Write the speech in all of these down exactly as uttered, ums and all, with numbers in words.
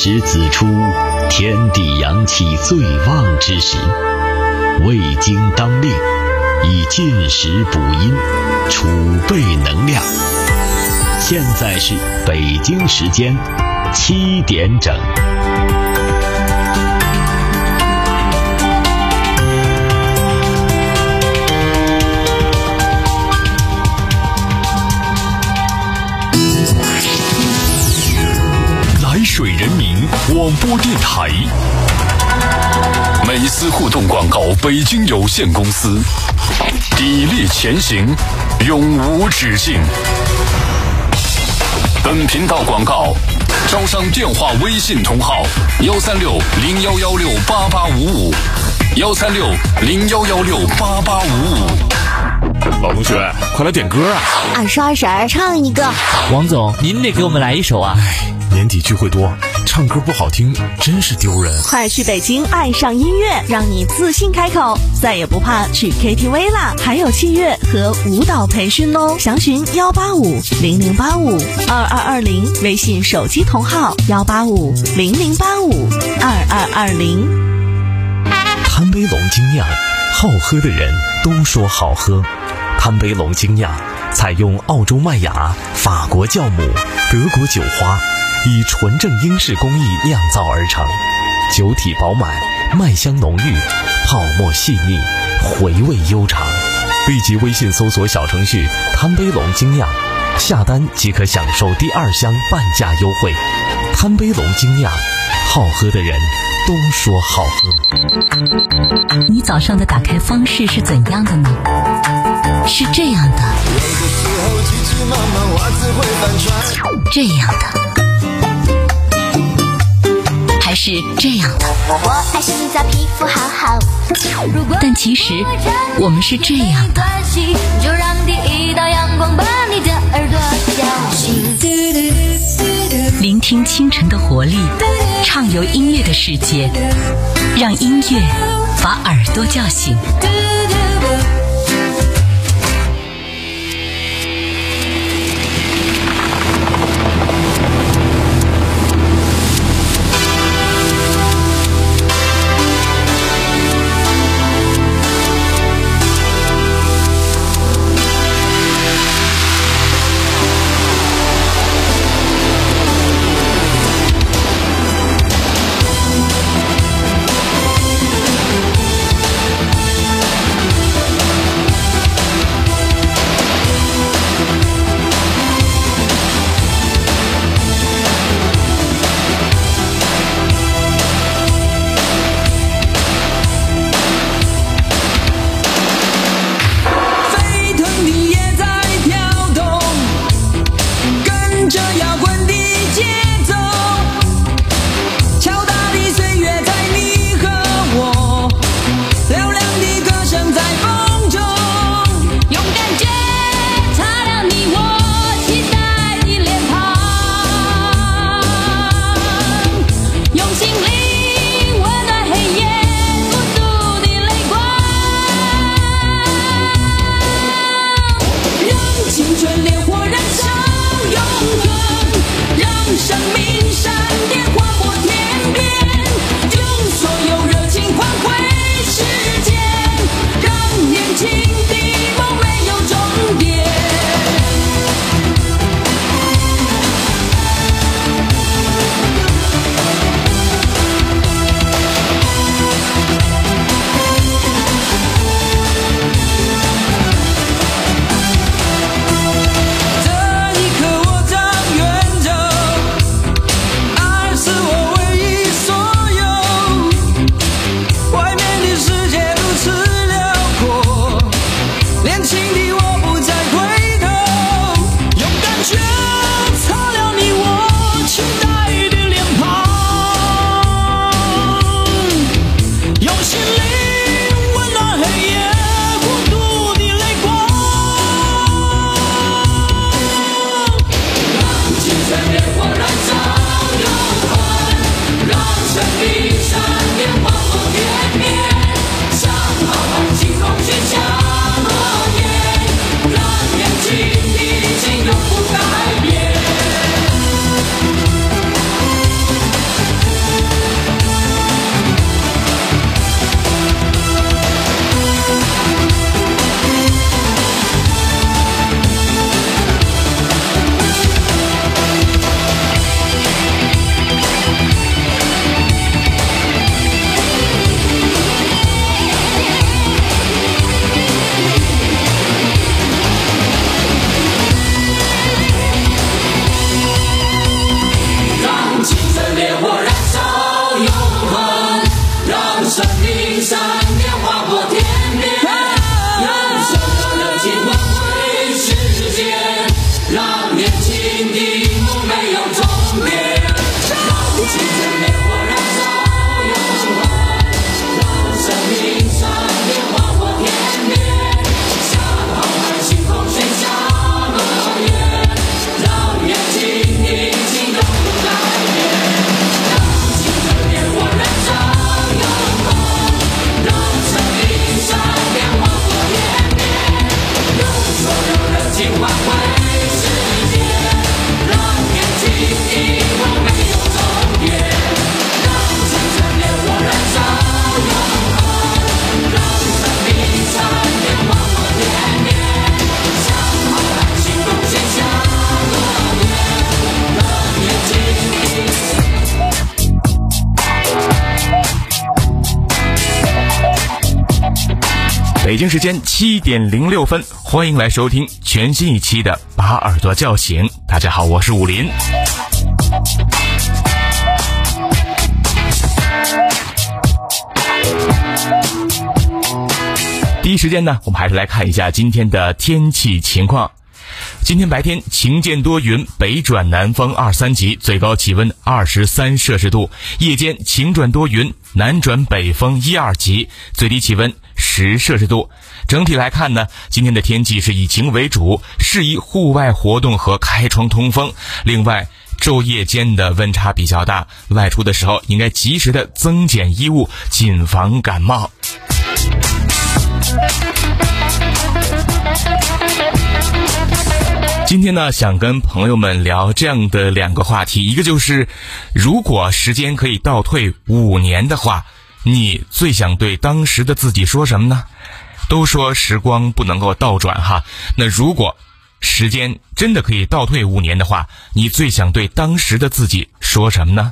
时子出，天地阳气最旺之时，胃经当令，以进食补阴，储备能量。现在是北京时间七点整。 来水人民广播电台，美思互动广告北京有限公司，砥砺前行，永无止境。本频道广告招商电话微信同号幺三六零幺幺六八八五五幺三六零幺幺六八八五五。 老同学，快来点歌啊！ 二十二婶唱一个。 王总，您得给我们来一首啊！ 年底聚会多，唱歌不好听真是丢人。 快去北京爱上音乐，让你自信开口，再也不怕去 K T V 啦！还有器乐和舞蹈培训哦，详询幺八五零零八五二二二零，微信手机同号幺八五零零八五二二二零。 贪杯龙精酿，好喝的人都说好喝。贪杯龙精酿采用澳洲麦芽、法国酵母、德国酒花，以纯正英式工艺酿造而成，酒体饱满，麦香浓郁，泡沫细腻，回味悠长。立即微信搜索小程序贪杯龙精酿，下单即可享受第二箱半价优惠。贪杯龙精酿，好喝的人都说好喝。 你早上的打开方式是怎样的呢？是这样的，这样的，还是这样的？ 我爱洗澡，皮肤好好。 但其实我们是这样的。 就让第一道阳光把你的耳朵叫醒。 聆听清晨的活力，畅游音乐的世界，让音乐把耳朵叫醒。 北京时间七点零六分，欢迎来收听全新一期的把耳朵叫醒。大家好，我是武林。第一时间呢，我们还是来看一下今天的天气情况。今天白天晴间多云，北转南风二三级，最高气温二十三摄氏度；夜间晴转多云，南转北风一二级，最低气温十摄氏度。整体来看呢，今天的天气是以晴为主，适宜户外活动和开窗通风。另外，昼夜间的温差比较大，外出的时候应该及时的增减衣物，谨防感冒。今天呢，想跟朋友们聊这样的两个话题，一个就是如果时间可以倒退五年的话，你最想对当时的自己说什么呢？都说时光不能够倒转哈，那如果时间真的可以倒退五年的话，你最想对当时的自己说什么呢？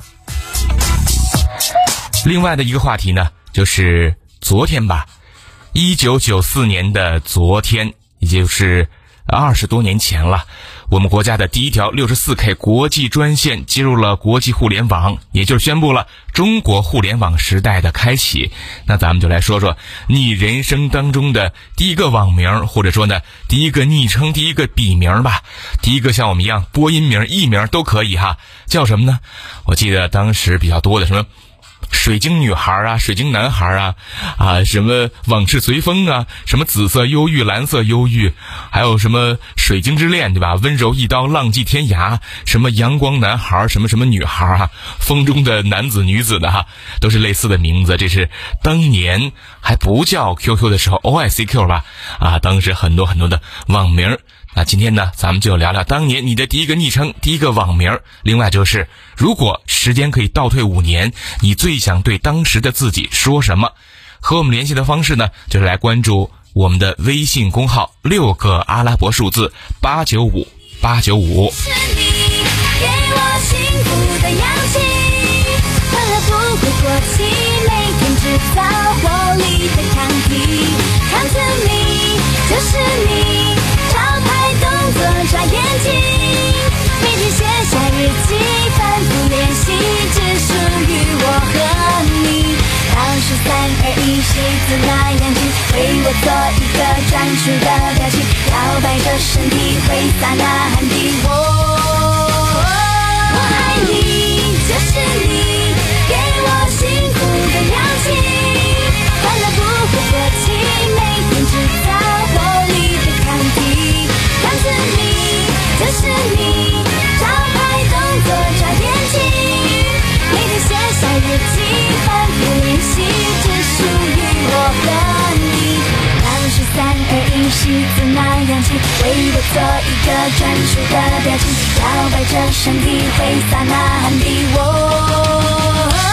另外的一个话题呢，就是昨天吧，一九九四年的昨天，也就是二十多年前了，我们国家的第一条 六十四K 国际专线接入了国际互联网，也就是宣布了中国互联网时代的开启。那咱们就来说说你人生当中的第一个网名，或者说呢第一个昵称，第一个笔名吧。第一个像我们一样播音名、艺名都可以哈，叫什么呢？我记得当时比较多的什么水晶女孩啊，水晶男孩啊，啊，什么往事随风啊，什么紫色忧郁、蓝色忧郁，还有什么水晶之恋，对吧？温柔一刀、浪迹天涯，什么阳光男孩，什么什么女孩啊，风中的男子、女子的哈，都是类似的名字。这是当年还不叫 Q Q 的时候 ，O I C Q 吧？啊，当时很多很多的网名。那今天呢，咱们就聊聊当年你的第一个昵称、第一个网名。另外就是，如果时间可以倒退五年，你最想对当时的自己说什么？和我们联系的方式呢，就是来关注我们的微信公号，六个阿拉伯数字八九五八九五。 是你给我幸福的氧气，快乐不会过期，每天制造活力的抗体。Come to me，就是你。动作眨眼睛，每天写下日记，反复练习，只属于我和你。倒数三二一，喜字那样紧，为我做一个专属的表情，摇摆着身体，挥洒那汗滴。我我爱你，就是你给我幸福的氧气，快乐不会过期，每天制造活力的抗体。Come to me，就是你，招牌动作眨眼睛，每天写下日记，反复练习，只属于我和你。倒数三二一，喜字那样紧，为我做一个专属的表情，摇摆着身体，挥洒那汗滴。我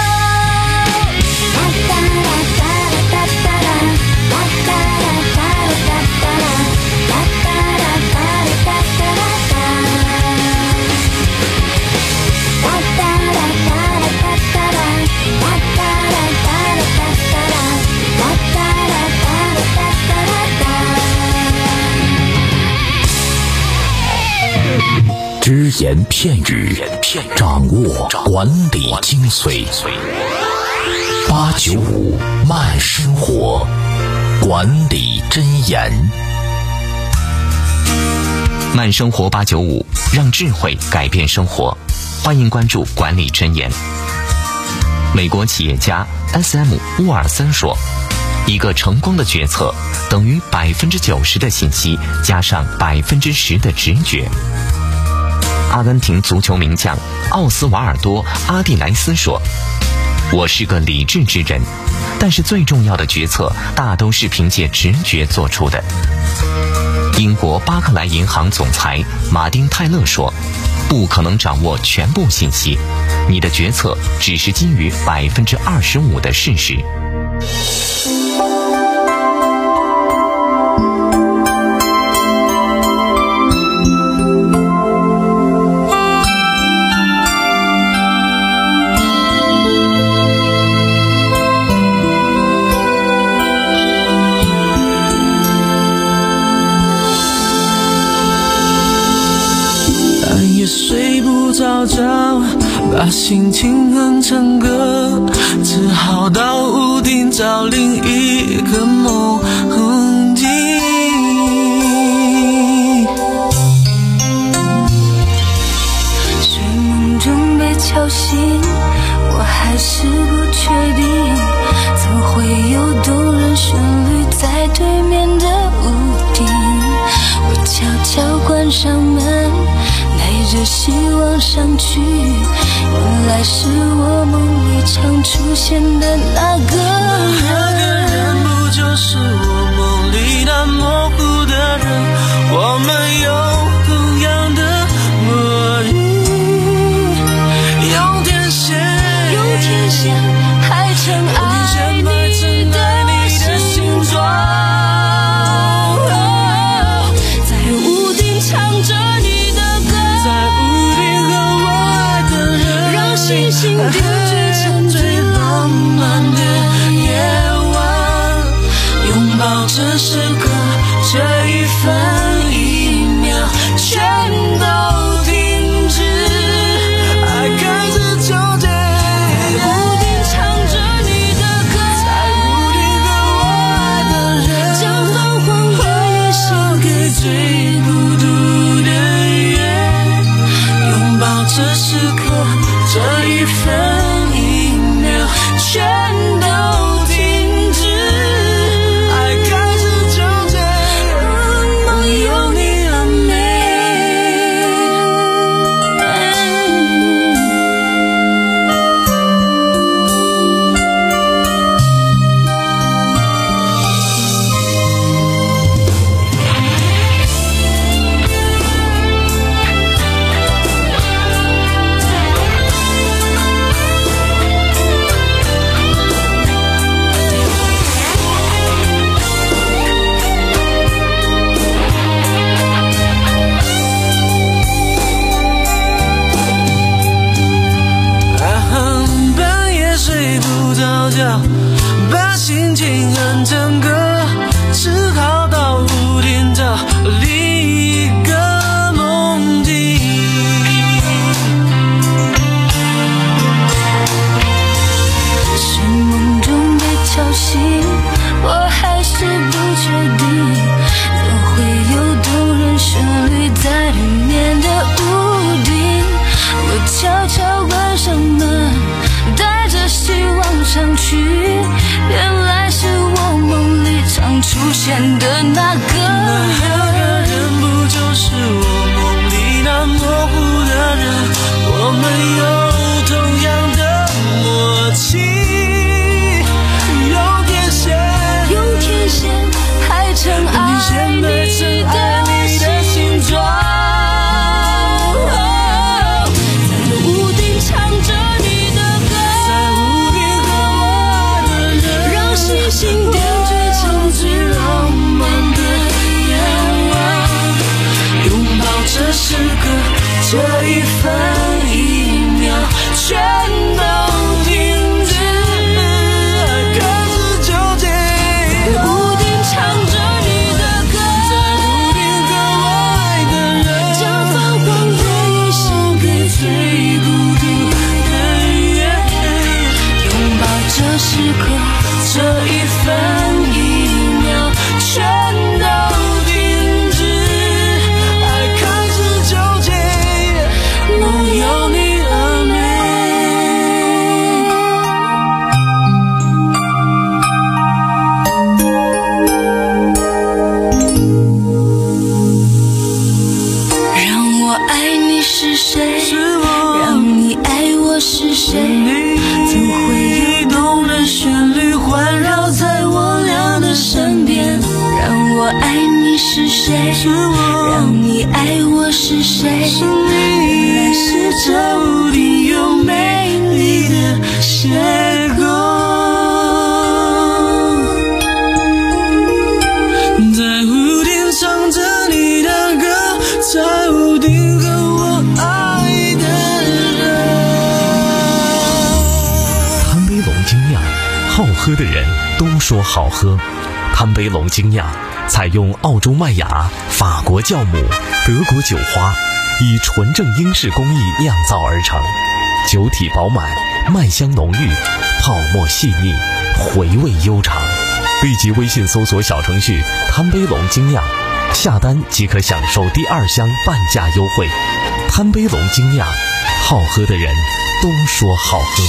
只言片语，掌握管理精髓。八九五慢生活，管理箴言。 慢生活八九五，让智慧改变生活。欢迎关注管理箴言。美国企业家 S M 沃尔森说，一个成功的决策等于百分之九十的信息加上百分之十的直觉。阿根廷足球名将奥斯瓦尔多·阿蒂莱斯说，我是个理智之人，但是最重要的决策大都是凭借直觉做出的。英国巴克莱银行总裁马丁·泰勒说，不可能掌握全部信息，你的决策只是基于百分之二十五的事实。 把心情哼成歌，只好到屋顶找另一个梦境。 睡梦中被敲醒，我还是不确定，怎会有动人旋律在对面的屋顶。我悄悄关上门，带着希望上去，原来是我梦里常出现的那个人。 那个人不就是我梦里那模糊的人？我们有同样的默契，用天线， 用天线排成爱你的形状，在屋顶唱着你的歌， 在屋顶和我爱的人， 让星星点缀成最浪漫的夜晚， 拥抱这时刻，这一分一秒全都停止，爱开始纠结， 在屋顶唱着你的歌， 在屋顶和我爱的人， 将泛黄的夜献给最孤独的夜，拥抱这时刻，这一分一秒全都停止，爱开始纠结，梦有你了没？把心情哼成歌，只好到屋顶找另一个梦境。 睡梦中被敲醒，我还是不确定，怎会有动人旋律在对面的屋顶。我悄悄关上门，带着希望上去，原来是我梦里常出现的那个人。 那个人不就是我梦里那模糊的人？我们有同样的默契，用天线， 用天线排成爱你的形状，在屋顶唱着你的歌， 在屋顶和我爱的人， 让星星点缀成最浪漫的夜晚， 拥抱这时刻，这一分一秒全都停止，爱开始纠结， 在屋顶唱着你的歌， 在屋顶和我爱的人， 将泛黄的夜献给最孤独的夜，拥抱这时刻， 这一分一秒全都停止，爱开始纠结，梦有你了没？ 让我爱你是谁？ 是我让你爱我是谁？怎会有动人旋律环绕在我俩的身边？让我爱你是谁？ 是我让你爱我是谁？ 是你， 原来是这屋顶有美丽的邂逅。 在屋顶唱着你的歌，在屋顶和我爱的人。 贪杯龙精酿，好喝的人都说好喝。贪杯龙精酿采用澳洲麦芽、法国酵母、德国酒花，以纯正英式工艺酿造而成， 酒体饱满，麦香浓郁，泡沫细腻，回味悠长。立即微信搜索小程序贪杯龙精酿，下单即可享受第二箱半价优惠。贪杯龙精酿，好喝的人都说好喝。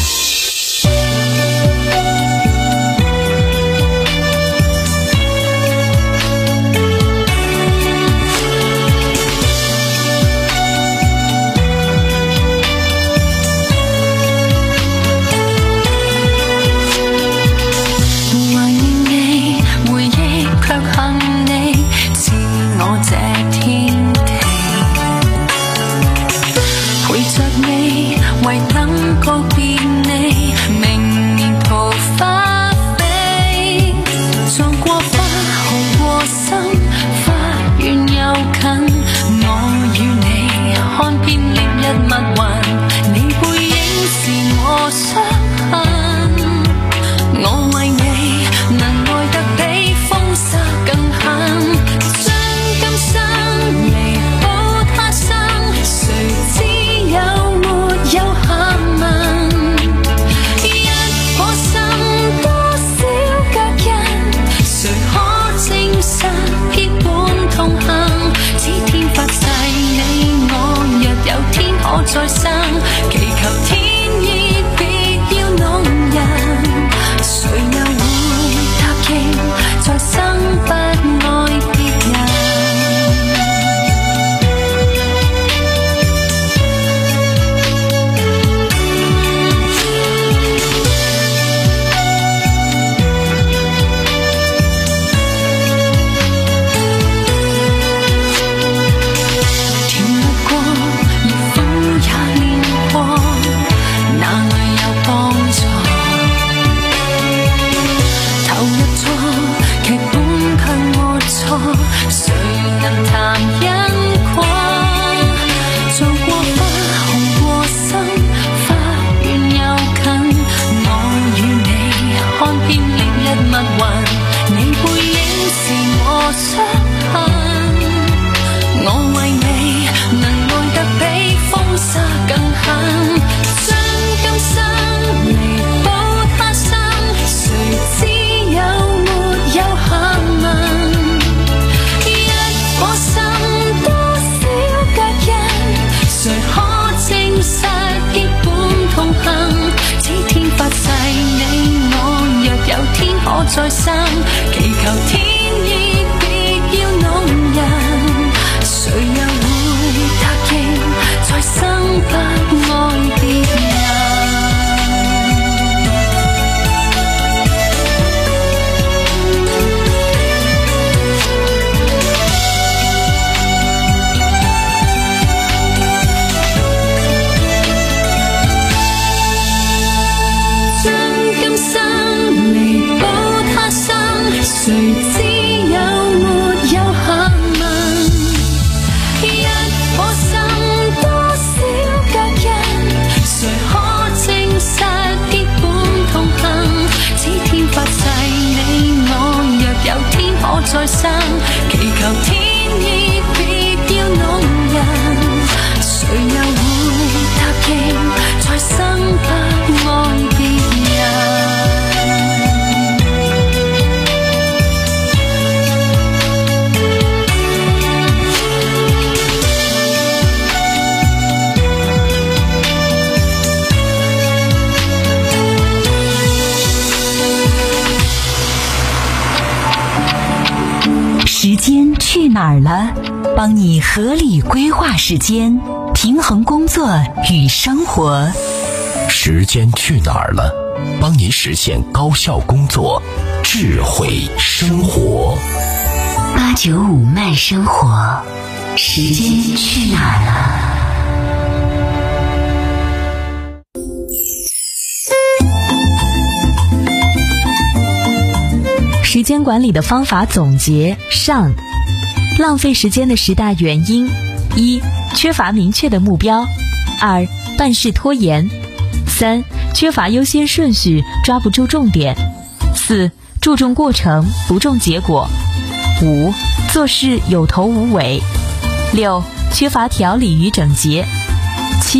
再生，祈求天意別要弄人，誰又會答應再生不愛別人？再生，祈求天意別要弄人，誰又會答應再生不愛別人？將今生彌補誰知有沒有下文？一顆心多少隔人，誰可證實結伴同行？此天發誓你我若有天可再生，祈求天意別要弄人，誰又會答應再生不愛別人？ 时间去哪儿了？帮你合理规划时间，平衡工作与生活。 时间去哪儿了？帮你实现高效工作，智慧生活。 八九五慢生活，时间去哪儿了？ 时间管理的方法总结上：浪费时间的十大原因：一、缺乏明确的目标；二、办事拖延；三、缺乏优先顺序，抓不住重点；四、注重过程，不重结果；五、做事有头无尾；六、缺乏条理与整洁；七、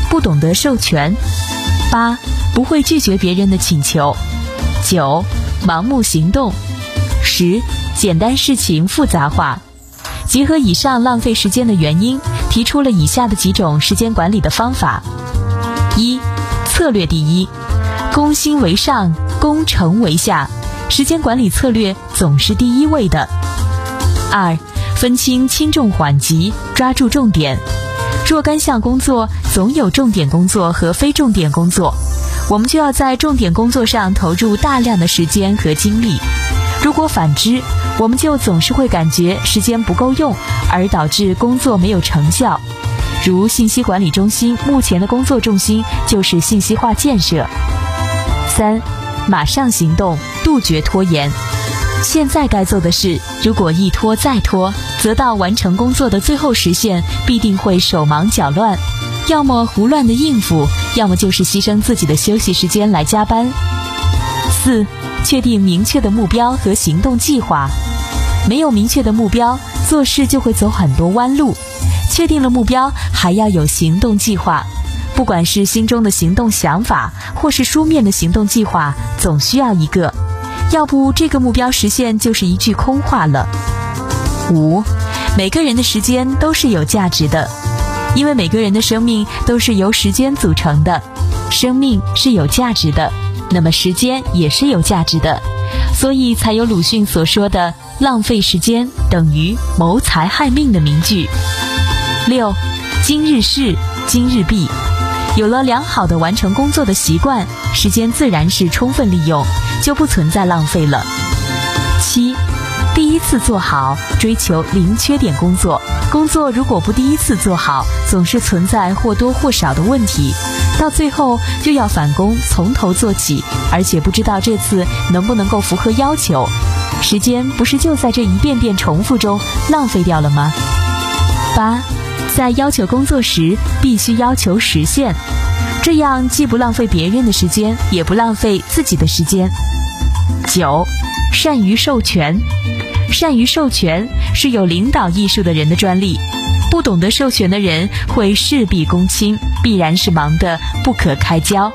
不懂得授权。八、不会拒绝别人的请求。九、盲目行动。十、简单事情复杂化。结合以上浪费时间的原因，提出了以下的几种时间管理的方法。一、策略第一，攻心为上，攻城为下，时间管理策略总是第一位的。二、分清轻重缓急，抓住重点。若干项工作总有重点工作和非重点工作，我们就要在重点工作上投入大量的时间和精力。如果反之，我们就总是会感觉时间不够用，而导致工作没有成效。如信息管理中心目前的工作重心就是信息化建设。三、马上行动，杜绝拖延。现在该做的事，如果一拖再拖，则到完成工作的最后实现必定会手忙脚乱，要么胡乱的应付，要么就是牺牲自己的休息时间来加班。四、确定明确的目标和行动计划。没有明确的目标，做事就会走很多弯路。确定了目标，还要有行动计划。不管是心中的行动想法，或是书面的行动计划，总需要一个，要不这个目标实现就是一句空话了。五、每个人的时间都是有价值的，因为每个人的生命都是由时间组成的，生命是有价值的，那么时间也是有价值的，所以才有鲁迅所说的浪费时间等于谋财害命的名句。六、今日事今日毕。有了良好的完成工作的习惯，时间自然是充分利用，就不存在浪费了。七、第一次做好，追求零缺点工作。工作如果不第一次做好，总是存在或多或少的问题，到最后就要返工从头做起，而且不知道这次能不能够符合要求。时间不是就在这一遍遍重复中浪费掉了吗？八、在要求工作时必须要求实现，这样既不浪费别人的时间，也不浪费自己的时间。九、善于授权。善于授权是有领导艺术的人的专利，不懂得授权的人会事必躬亲，必然是忙得不可开交。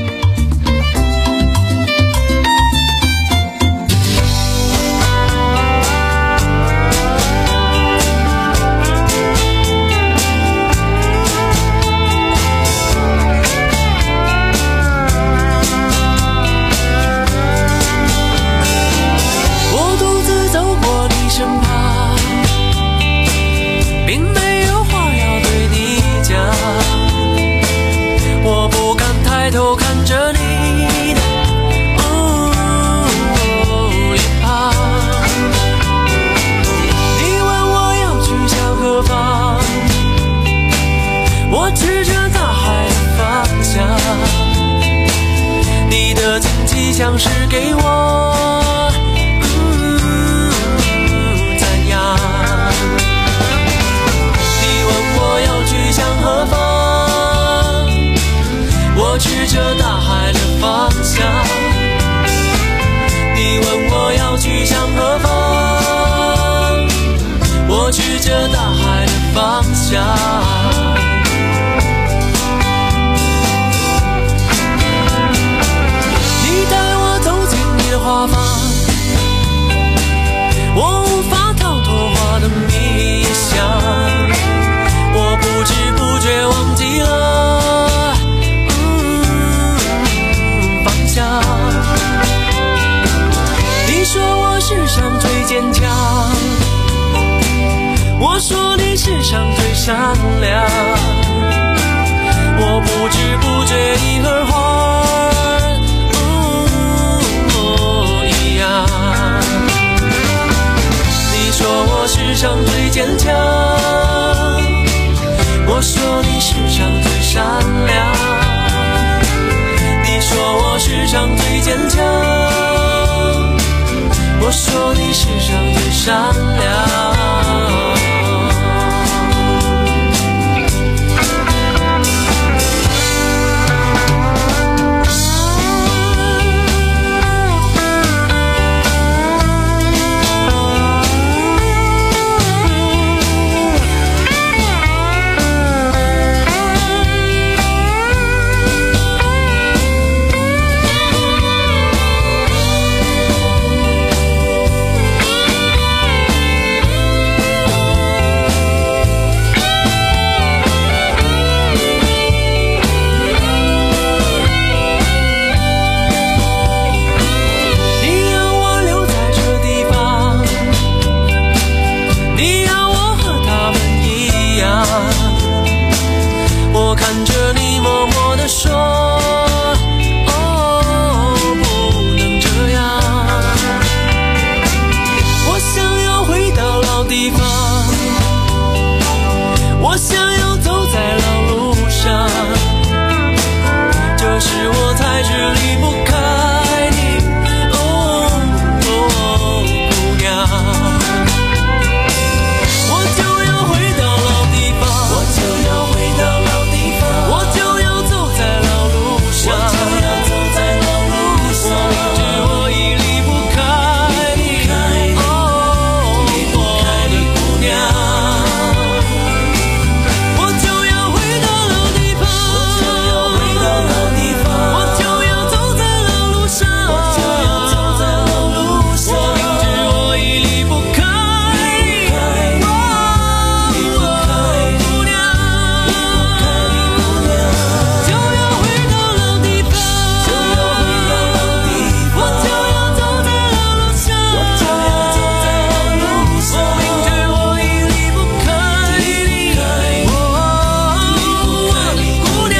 抬头看着你的、哦、脸庞，你问我要去向何方，我指着大海的方向，你的惊奇像是给我、嗯、怎样，你问我要去向何方，我指着大海的方向，你问我要去向何方，我指着大海的方向。你带我走进你的花房，我无法逃脱花的迷香，我不知不觉忘记了你说我世上最坚强，我说你世上最善良，我不知不觉已和花、哦、一样。你说我世上最坚强，我说你世上最善良，你说我世上最坚强，我说你世上最善良。 我看着你默默地说，哦，不能这样。我想要回到老地方，我想要走在老路上，这时我才知离不开你，哦哦，姑娘。我就要回到老地方，我就要回到老地方，我就要走在老路上，我就要走在老路上。我明知我已离不开你，哦，离不开你，姑娘。我就要回到老地方，我就要回到老地方，我就要走在老路上，我就要走在老路上。我明知我已离不开你，哦，离不开姑娘，离不开你，姑娘。就要回到老地方，就要回到老地方，我就要走在老路上，我就要走在老路上。我明知我已离不开你，哦，离不开你，姑娘。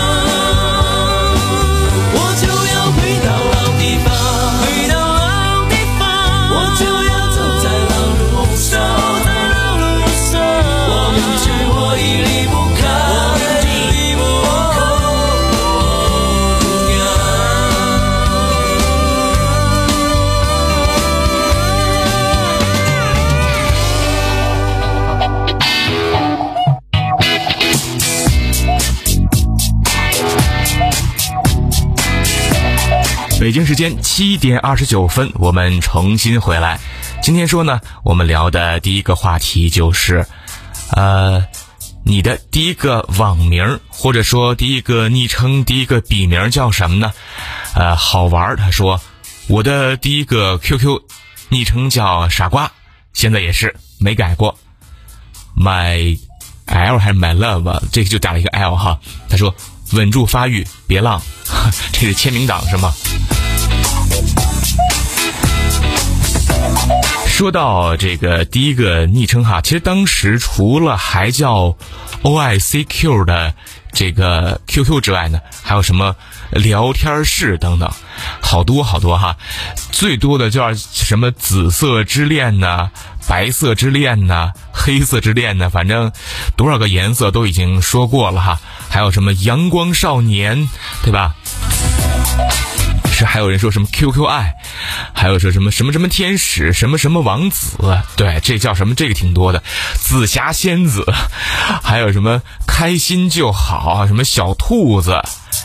我就要回到老地方，回到老地方，我就要走在老路上，在老路上。我明知我已离不开，离不开姑娘。 北京时间七点二十九分，我们重新回来。今天说呢，我们聊的第一个话题就是，呃，你的第一个网名或者说第一个昵称、第一个笔名叫什么呢？呃，好玩。他说，我的第一个 Q Q 昵称叫傻瓜，现在也是没改过。My L 还是 My Love， 这个就打了一个 L 哈。他说，稳住发育，别浪，这是签名档是吗？说到这个第一个昵称哈，其实当时除了还叫 O I C Q 的这个 Q Q 之外呢，还有什么聊天室等等，好多好多哈。最多的叫什么紫色之恋呢，白色之恋呢，黑色之恋呢，反正多少个颜色都已经说过了哈。还有什么阳光少年，对吧？是还有人说什么 Q Q 爱，还有说什么什么什么天使，什么什么王子，对，这叫什么？这个挺多的，紫霞仙子，还有什么开心就好，什么小兔子。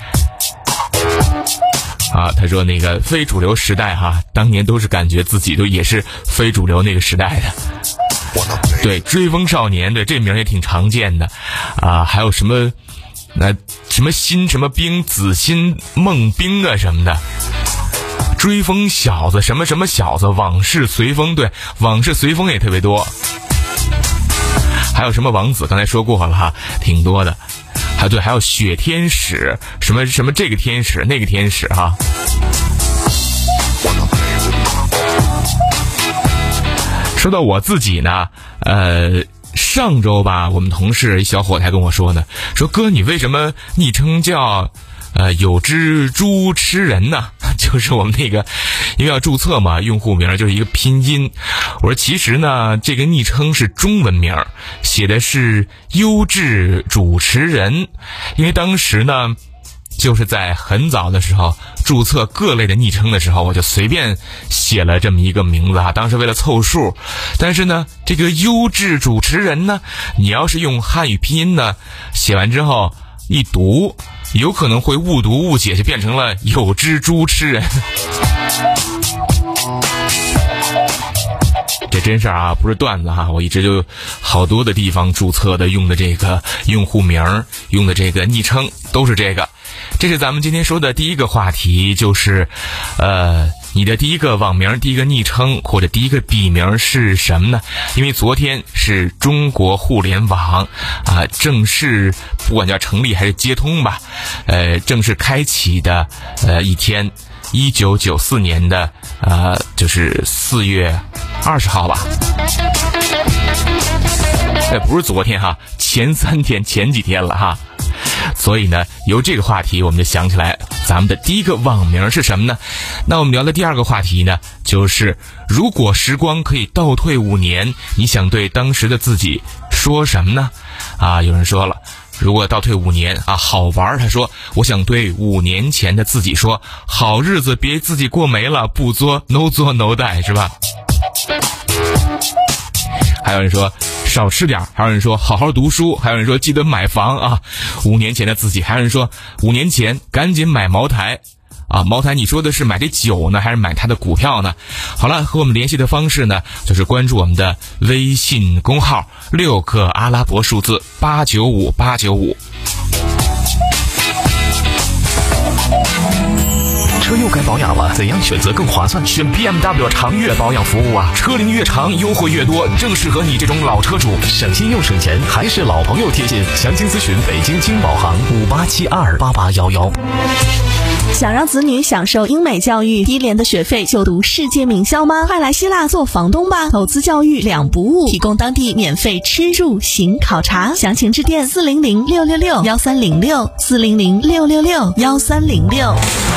啊，他说那个非主流时代哈，当年都是感觉自己都也是非主流那个时代的。对，追风少年，对，这名也挺常见的啊。还有什么那什么新什么冰，紫心梦冰啊什么的，追风小子，什么什么小子，往事随风，对，往事随风也特别多。还有什么王子，刚才说过了哈，挺多的。还有对，还有雪天使，什么什么这个天使那个天使哈。说到我自己呢，呃上周吧，我们同事一小伙子还跟我说呢，说哥你为什么昵称叫呃有只猪吃人呢？就是我们那个因为要注册嘛，用户名就是一个拼音。我说其实呢，这个昵称是中文名，写的是优质主持人。因为当时呢就是在很早的时候注册各类的昵称的时候，我就随便写了这么一个名字啊，当时为了凑数。但是呢，这个优质主持人呢，你要是用汉语拼音呢，写完之后一读，有可能会误读误解，就变成了有只猪吃人。这真事儿啊，不是段子哈！我一直就好多的地方注册的用的这个用户名，用的这个昵称都是这个。这是咱们今天说的第一个话题，就是呃你的第一个网名、第一个昵称或者第一个笔名是什么呢？因为昨天是中国互联网啊正式，不管叫成立还是接通吧，呃正式开启的呃一天。一九九四年的呃就是四月二十号吧。哎，不是昨天哈，前三天前几天了哈。 所以呢，由这个话题我们就想起来，咱们的第一个网名是什么呢？那我们聊的第二个话题呢，就是如果时光可以倒退五年，你想对当时的自己说什么呢？啊，有人说了，如果倒退五年啊，好玩。他说，我想对五年前的自己说，好日子别自己过没了，不作 no 作 no die， 是吧？还有人说少吃点，还有人说好好读书，还有人说记得买房啊。五年前的自己，还有人说五年前赶紧买茅台啊。茅台，你说的是买这酒呢，还是买它的股票呢？好了，和我们联系的方式呢，就是关注我们的微信公号六个阿拉伯数字八九五八九五。 车又该保养了，怎样选择更划算？选 B M W 长越保养服务啊，车龄越长，优惠越多，正适合你这种老车主，省心又省钱，还是老朋友贴心。详情咨询北京金宝行五八七二八八幺幺。 想让子女享受英美教育，低廉的学费就读世界名校吗？快来希腊做房东吧，投资教育两不误，提供当地免费吃住行考察。详情致电四零零六六六幺三零六四零零六六六幺三零六。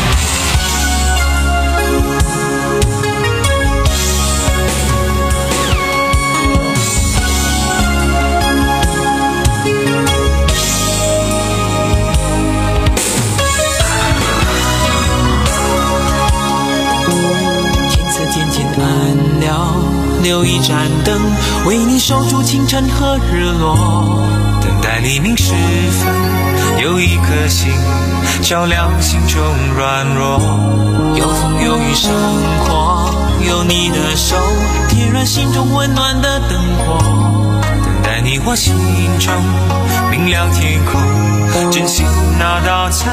留一盏灯，为你守住清晨和日落。等待黎明时分，有一颗心照亮心中软弱。有风有雨生活，有你的手点燃心中温暖的灯火。等待你我心中明亮天空，珍惜那道彩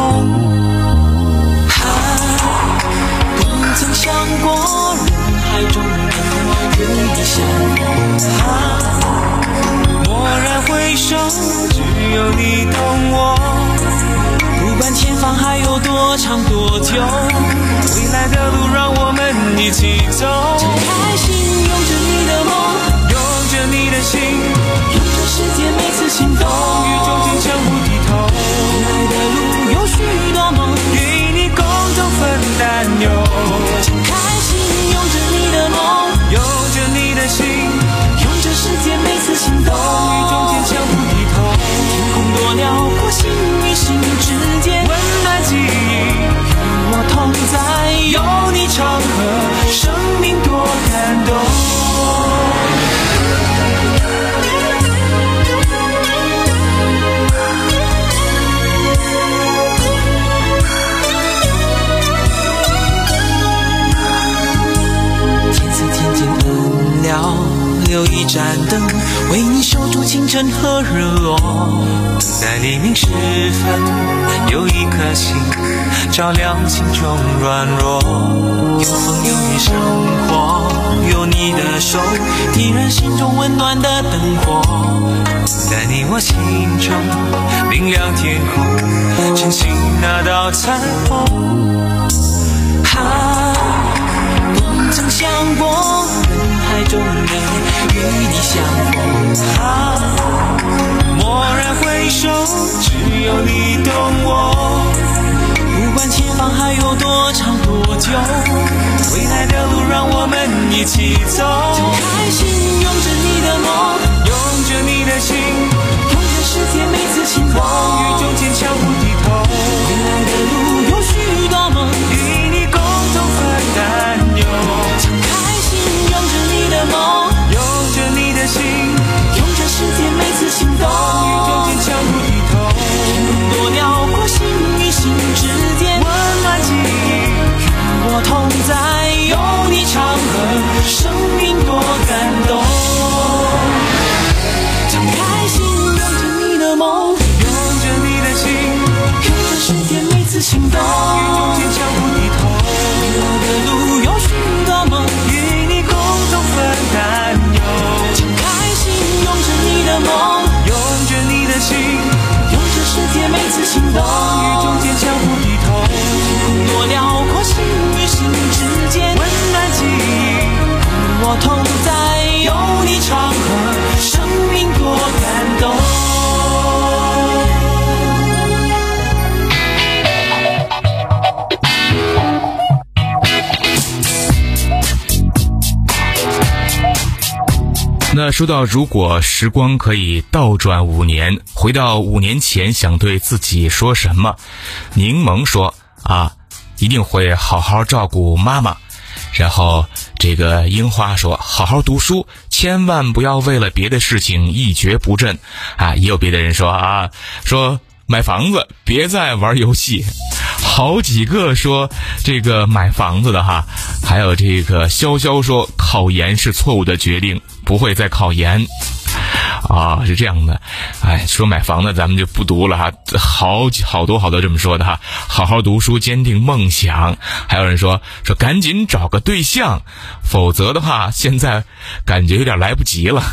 虹。不曾想过人海中与你相逢，蓦然回首，只有你懂我。不管前方还有多长多久，未来的路让我们一起走。敞开心，拥着你的梦，拥着你的心，用这世界每次心动，宇宙间相互低头。未来的路有许多梦，与你共同分担忧。敞开心，拥着你的梦，拥着你的心，用这世界每次心动，宇宙间相互低头。天空多辽阔，心与心之间温暖记忆，与我同在，有你常和，生命多感动。留一盏灯，为你守住清晨和日落。等待黎明时分，有一颗心照亮心中软弱。有风有雨生活，有你的手点燃心中温暖的灯火。等待你我心中明亮天空，珍惜那道彩虹。啊，不曾想过人海中人与你相逢，啊，蓦然回首，只有你懂我。不管前方还有多长多久，未来的路让我们一起走。敞开心，拥着你的梦，拥着你的心，用这世界每次心动，宇宙间相互低头。未来的路有许多梦，与你共同分担忧。敞开心，拥着你的梦，拥着你的心，用这世界每次心动，宇宙间相互低头。天空多辽阔，心与心之间温暖记忆，与我同在，有你常和，生命多感动。敞开心，拥着你的梦，拥着你的心，用这世界每次心动，宇宙间相互低头。未来的路有许多梦，与你共同分担忧。敞开心，拥着你的梦，拥着你的心，用这世界每次心动，宇宙间相互低头。天空多辽阔，心与心之间温暖记忆，与我同在，有你常和，生命多感动。 呢，说到如果时光可以倒转五年，回到五年前，想对自己说什么？柠檬说啊，一定会好好照顾妈妈。然后这个樱花说，好好读书，千万不要为了别的事情一蹶不振啊。也有别的人说啊，说买房子，别再玩游戏。好几个说这个买房子的哈，还有这个潇潇说考研是错误的决定，不会再考研啊，是这样的。哎，说买房子咱们就不读了哈，好好多好多这么说的哈，好好读书，坚定梦想。还有人说说赶紧找个对象，否则的话现在感觉有点来不及了。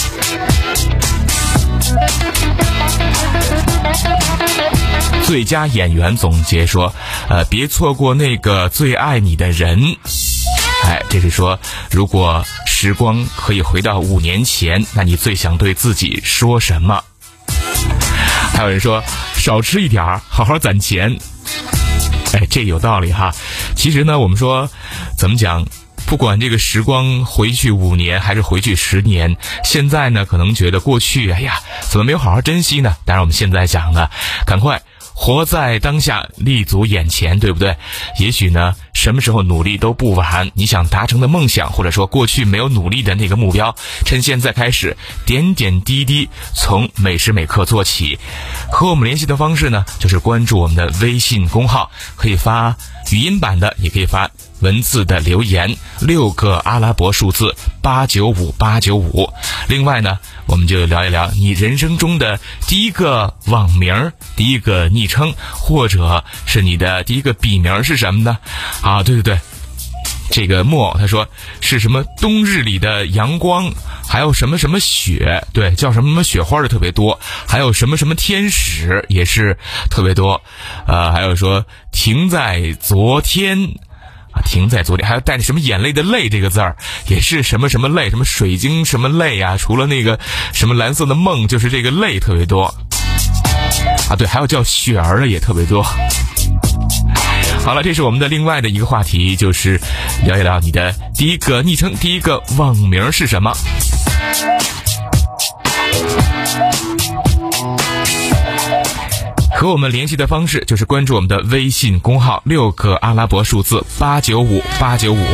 最佳演员总结说，呃，别错过那个最爱你的人。哎，这是说，如果时光可以回到五年前，那你最想对自己说什么？还有人说，少吃一点儿，好好攒钱。哎，这有道理哈。其实呢，我们说，怎么讲？不管这个时光回去五年还是回去十年，现在呢可能觉得过去，哎呀，怎么没有好好珍惜呢？当然我们现在讲呢，赶快活在当下，立足眼前，对不对？也许呢什么时候努力都不晚，你想达成的梦想，或者说过去没有努力的那个目标，趁现在开始点点滴滴从每时每刻做起。和我们联系的方式呢，就是关注我们的微信公号，可以发语音版的，也可以发文字的留言，六个阿拉伯数字八九五八九五。另外呢，我们就聊一聊你人生中的第一个网名、第一个昵称，或者是你的第一个笔名是什么呢？啊，对对对，这个莫他说是什么冬日里的阳光，还有什么什么雪，对，叫什么什么雪花的特别多，还有什么什么天使也是特别多，呃，还有说停在昨天。啊，停在昨天，还有带着什么眼泪的泪这个字儿，也是什么什么泪，什么水晶什么泪啊，除了那个什么蓝色的梦，就是这个泪特别多啊。对，还有叫雪儿的也特别多。好了，这是我们的另外的一个话题，就是聊一聊你的第一个昵称、第一个网名是什么。和我们联系的方式就是关注我们的微信公号，六个阿拉伯数字八九五八九五。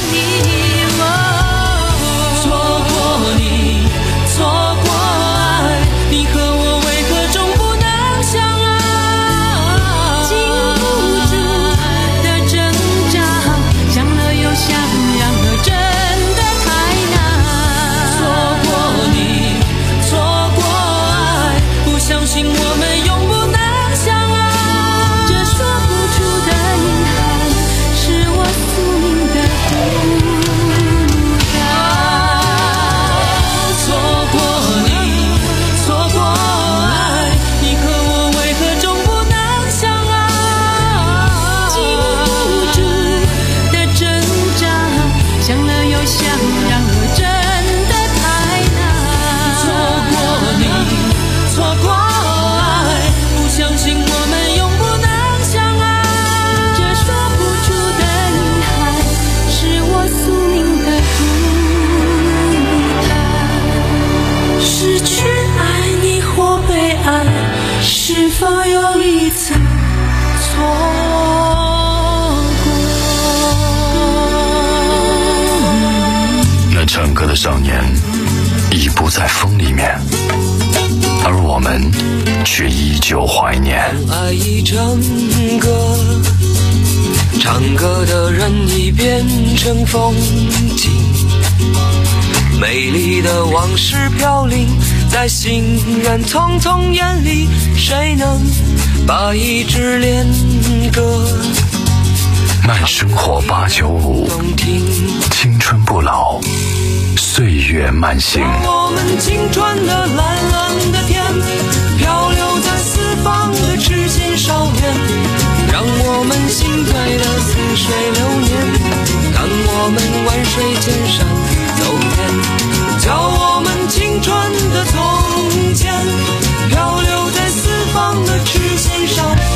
唱歌的少年已不在风里面，而我们却依旧怀念。 爱已成歌，唱歌的人已变成风景，美丽的往事飘零在行人匆匆眼里，谁能把一支恋歌？ 慢生活八九五，青春不老，岁月慢行。 我们青春的蓝蓝的天，漂流在四方的痴心少年，让我们心醉的似水流年，看我们万水千山走遍，叫我们青春的从前，漂流在四方的痴心少年。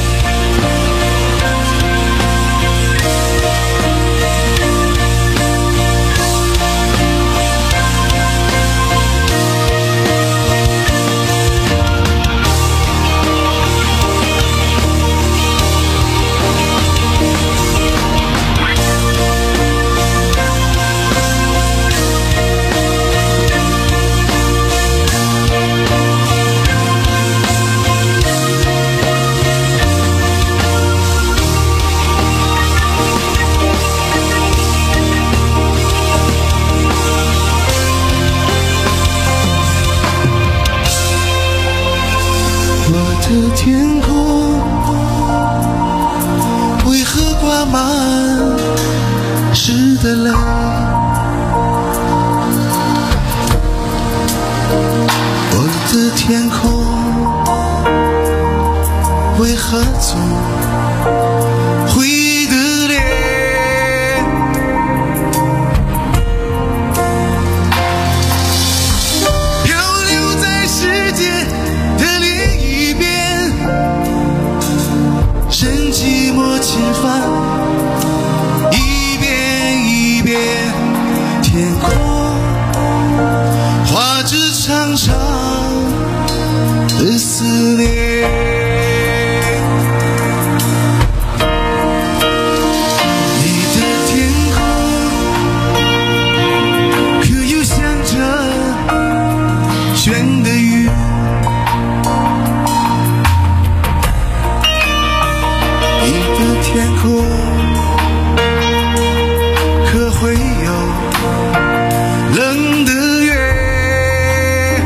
的天空为何挂满湿的泪？我的天空为何总灰的脸？漂流在世界的另一边，任寂寞侵犯，一遍一遍，天空画着长长的思念。天空可会有冷的月？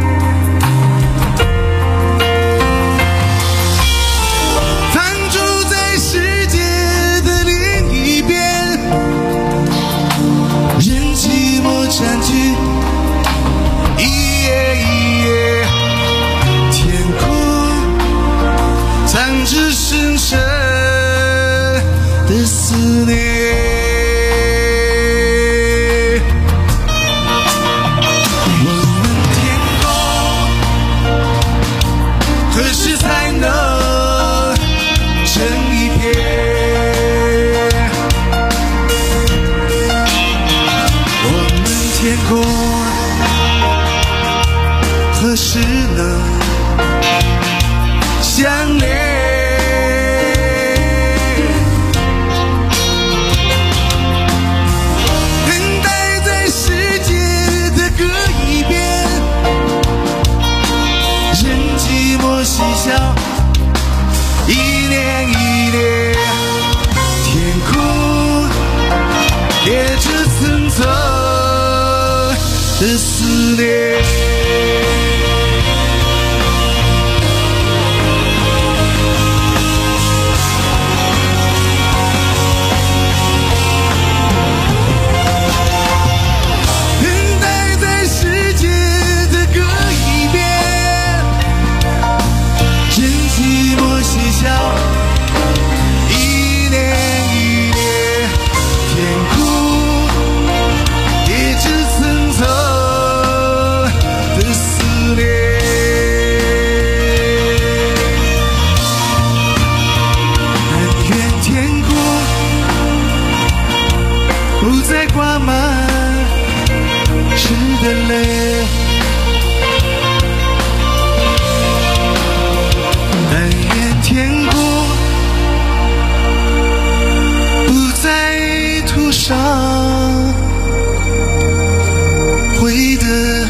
藏住在世界的另一边，任寂寞占据一夜一夜，天空藏着深深的思念。我们天空何时才能成一片？我们天空何时能相连？嬉笑一年一年，天空叠着层层的思念。一年一年，天空叠着层层的思念。但愿天空不再挂满湿的泪，但愿天空不再涂上灰的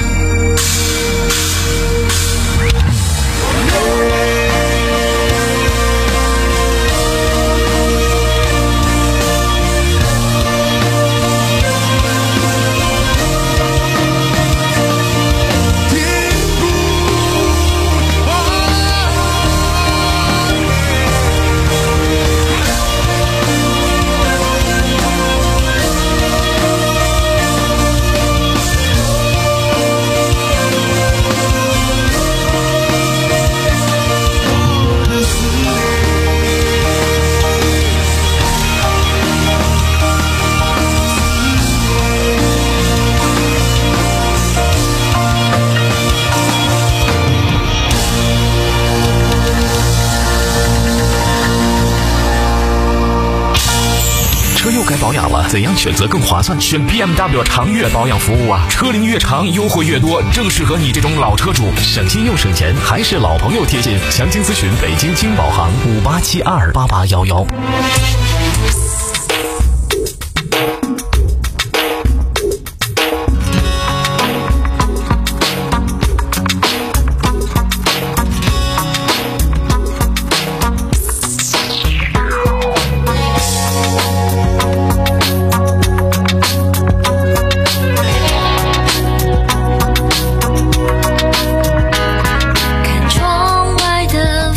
该保养了，怎样选择更划算？选 B M W 长越保养服务啊，车龄越长，优惠越多，正适合你这种老车主，省心又省钱，还是老朋友贴心。详情咨询北京金宝行五八七二八八幺幺。 看窗外的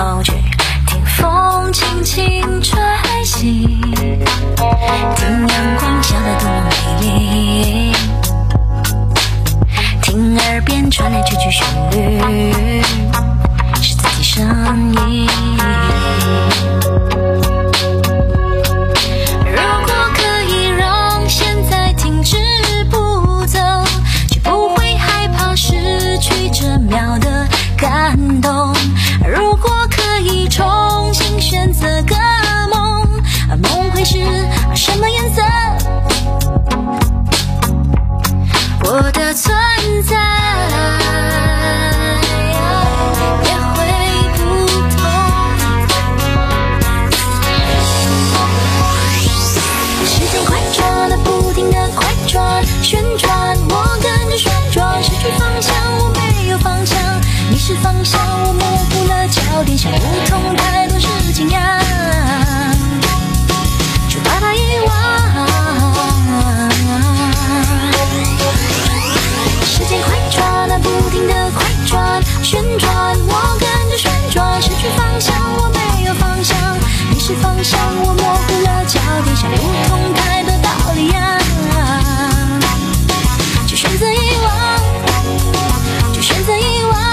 老去，听风轻轻吹醒，听阳光笑得多么美丽，听耳边传来这句旋律，是自己声音。如果可以让现在停止不走，就不会害怕失去这秒的感动。如果可以重新选择个梦，梦会是什么颜色？我的存在也会不同。时间快转的不停的快转旋转，我跟着旋转，失去方向，我没有方向，迷失方向，我模糊了焦点，想不通太多事情呀，就把它遗忘。时间快转啊，不停的快转旋转，我跟着旋转，失去方向，我没有方向，迷失方向，我模糊了焦点，想不通太多道理呀，就选择遗忘，就选择遗忘。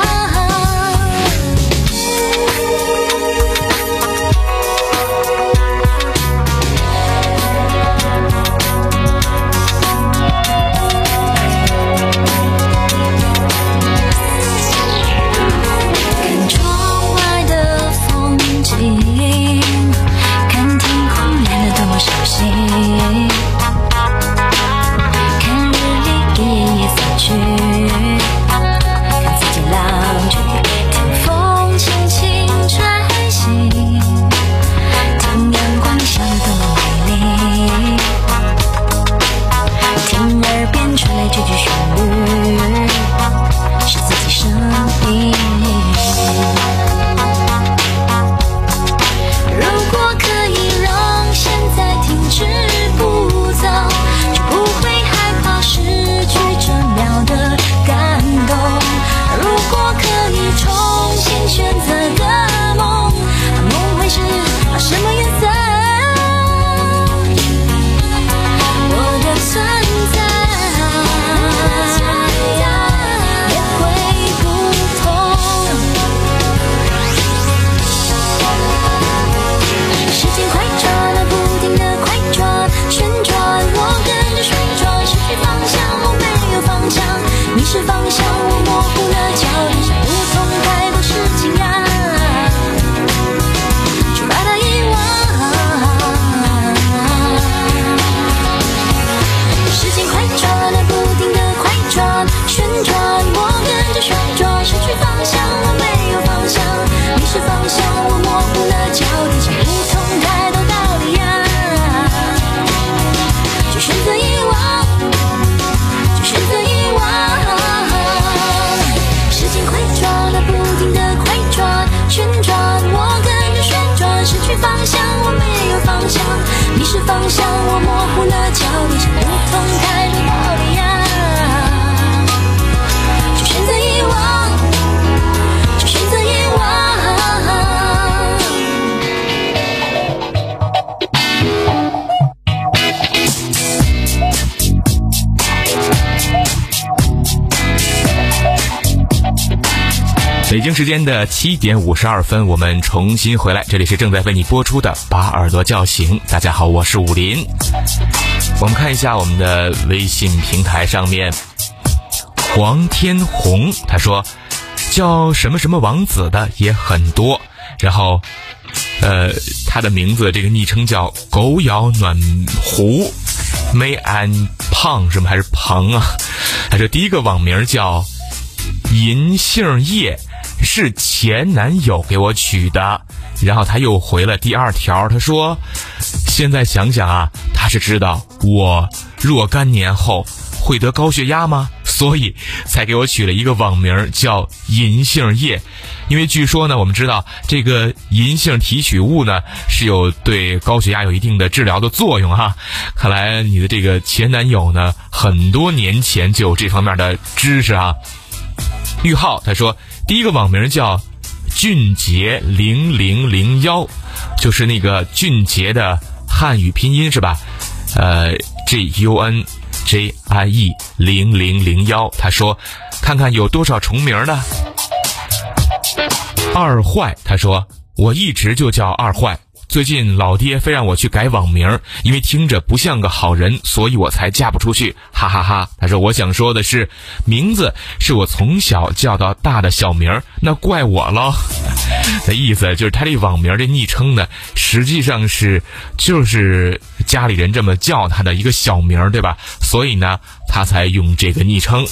北京时间的七点五十二分，我们重新回来，这里是正在为你播出的把耳朵叫醒。大家好，我是武林。我们看一下我们的微信平台上面，黄天红他说叫什么什么王子的也很多，然后呃他的名字这个昵称叫狗咬暖壶梅安胖什么还是庞啊，他说第一个网名叫银杏叶，是前男友给我取的。然后他又回了第二条，他说现在想想啊，他是知道我若干年后会得高血压吗？所以才给我取了一个网名叫银杏叶。因为据说呢，我们知道这个银杏提取物呢是有对高血压有一定的治疗的作用哈。看来你的这个前男友呢很多年前就有这方面的知识啊。玉浩他说第一个网名叫俊杰零零零一，就是那个俊杰的汉语拼音是吧？呃 G U N J I E 零零零一，他说看看有多少重名呢？二坏，他说我一直就叫二坏，最近老爹非让我去改网名，因为听着不像个好人，所以我才嫁不出去，哈哈哈哈。他说我想说的是，名字是我从小叫到大的小名，那怪我咯。的意思就是他这网名这昵称呢，实际上是就是家里人这么叫他的一个小名，对吧？所以呢他才用这个昵称。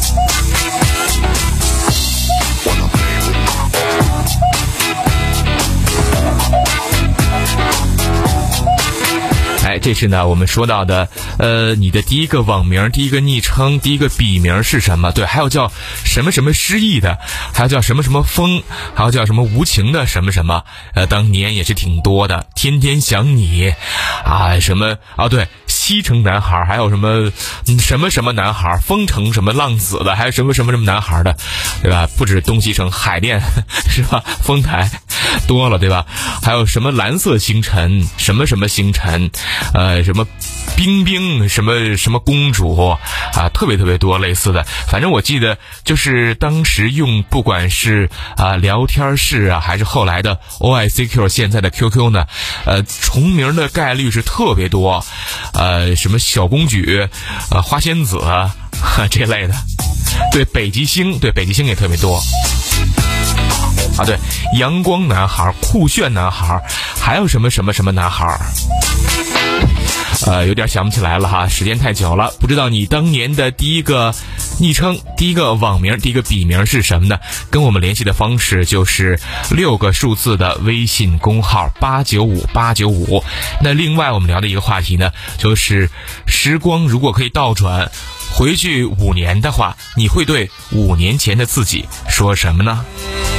哎，这是呢我们说到的，呃，你的第一个网名、第一个昵称、第一个笔名是什么？对，还有叫什么什么失忆的，还有叫什么什么风，还有叫什么无情的什么什么，呃，当年也是挺多的。天天想你，啊，什么啊？对，西城男孩，还有什么、嗯、什么什么男孩，丰城什么浪子的，还有什么什么什么男孩的，对吧？不止东西城、海淀是吧？丰台多了，对吧？还有什么蓝色星辰，什么什么星辰。呃，什么冰冰，什么什么公主啊，特别特别多类似的。反正我记得，就是当时用，不管是啊聊天室啊，还是后来的 O I C Q 现在的 Q Q 呢，呃，重名的概率是特别多。呃，什么小公举，呃，花仙子啊这类的。对，北极星，对北极星也特别多。啊，对，阳光男孩、酷炫男孩，还有什么什么什么男孩。呃，有点想不起来了哈，时间太久了。不知道你当年的第一个昵称、第一个网名、第一个笔名是什么呢？跟我们联系的方式就是六个数字的微信公号八九五八九五。那另外我们聊的一个话题呢，就是时光如果可以倒转回去五年的话，你会对五年前的自己说什么呢？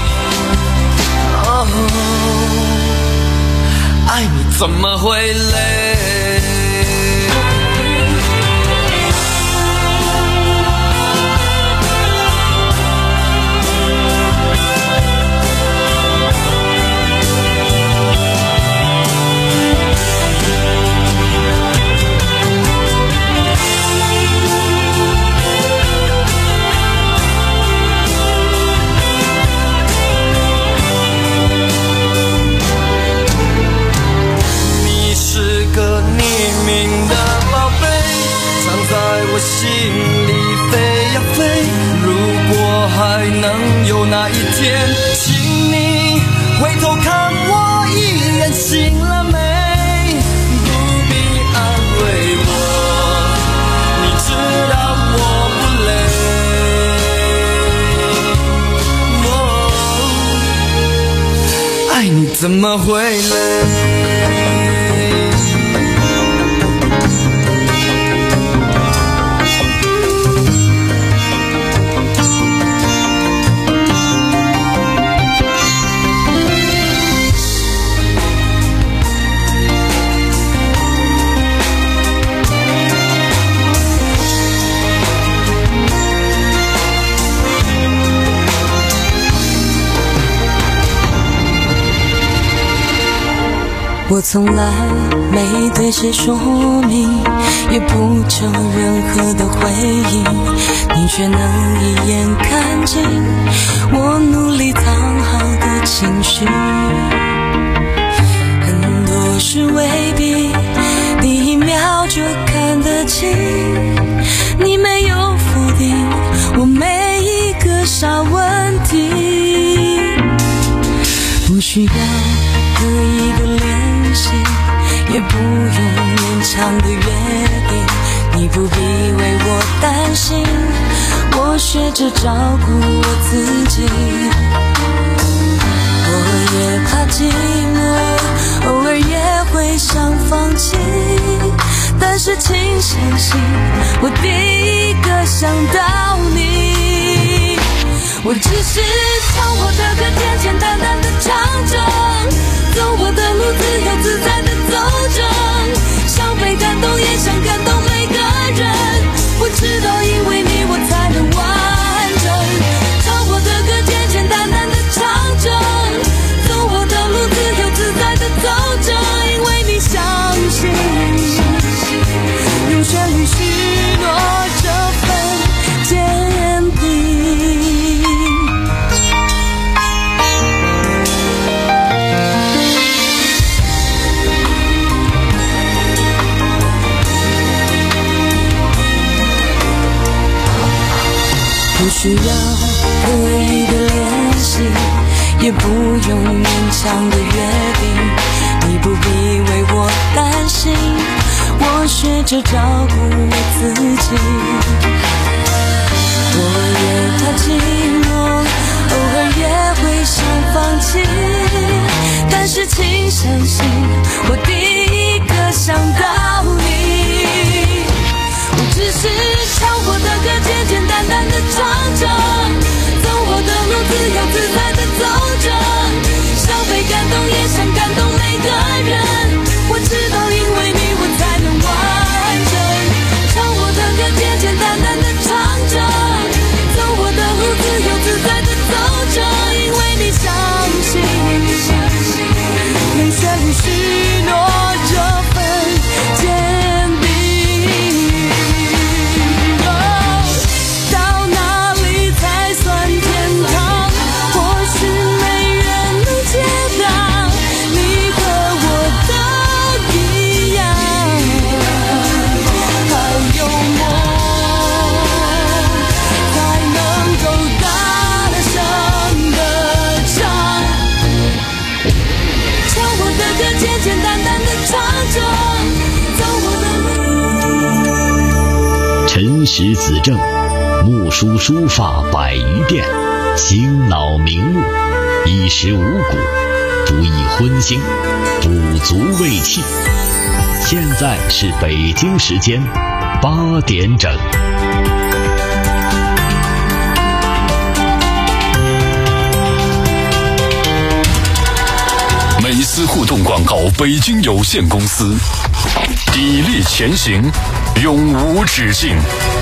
哦，爱你怎么会累？心里飞呀飞，如果还能有那一天，请你回头看我一眼，醒了没？不必安慰我，你知道我不累。哦，爱你怎么会累？我从来没对谁说明，也不求任何的回应，你却能一眼看尽我努力藏好的情绪。很多事未必第一秒就看得清，你没有否定我每一个小问题，不需要刻意的联系，也不用勉强的约定，你不必为我担心，我学着照顾我自己。我也怕寂寞，偶尔也会想放弃，但是请相信，我第一个想到你。我只是唱我的歌，简简单单的唱着，走我的路，自由自在的走着，想被感动也想感动每个人，我知道因为你我才能完整，唱我的歌，简简单单的唱着， 需要刻意的练习，也不用勉强的约定，你不必为我担心，我学着照顾我自己。我也怕寂寞，偶尔也会想放弃，但是请相信，我第一个想到你。我只是唱我的歌，简简单单的唱着，走我的路，自由自在的走着，想被感动，也想感动每个人。我知道，因为你，我才能完整。唱我的歌，简简单单的唱着，走我的路，自由自在的走着，因为你相信，用旋律许诺这份坚定。哦，到哪里才算天堂？或许没人能解答，你和我都一样，还有我才能够大声的唱，唱我的歌，简简单单的唱着，走我的路。 辰时子正，木梳书法百余遍，醒脑明目，衣食五谷，不宜荤腥，补足胃气。现在是北京时间八点整。 美思互动广告北京有限公司，砥砺前行，永无止境。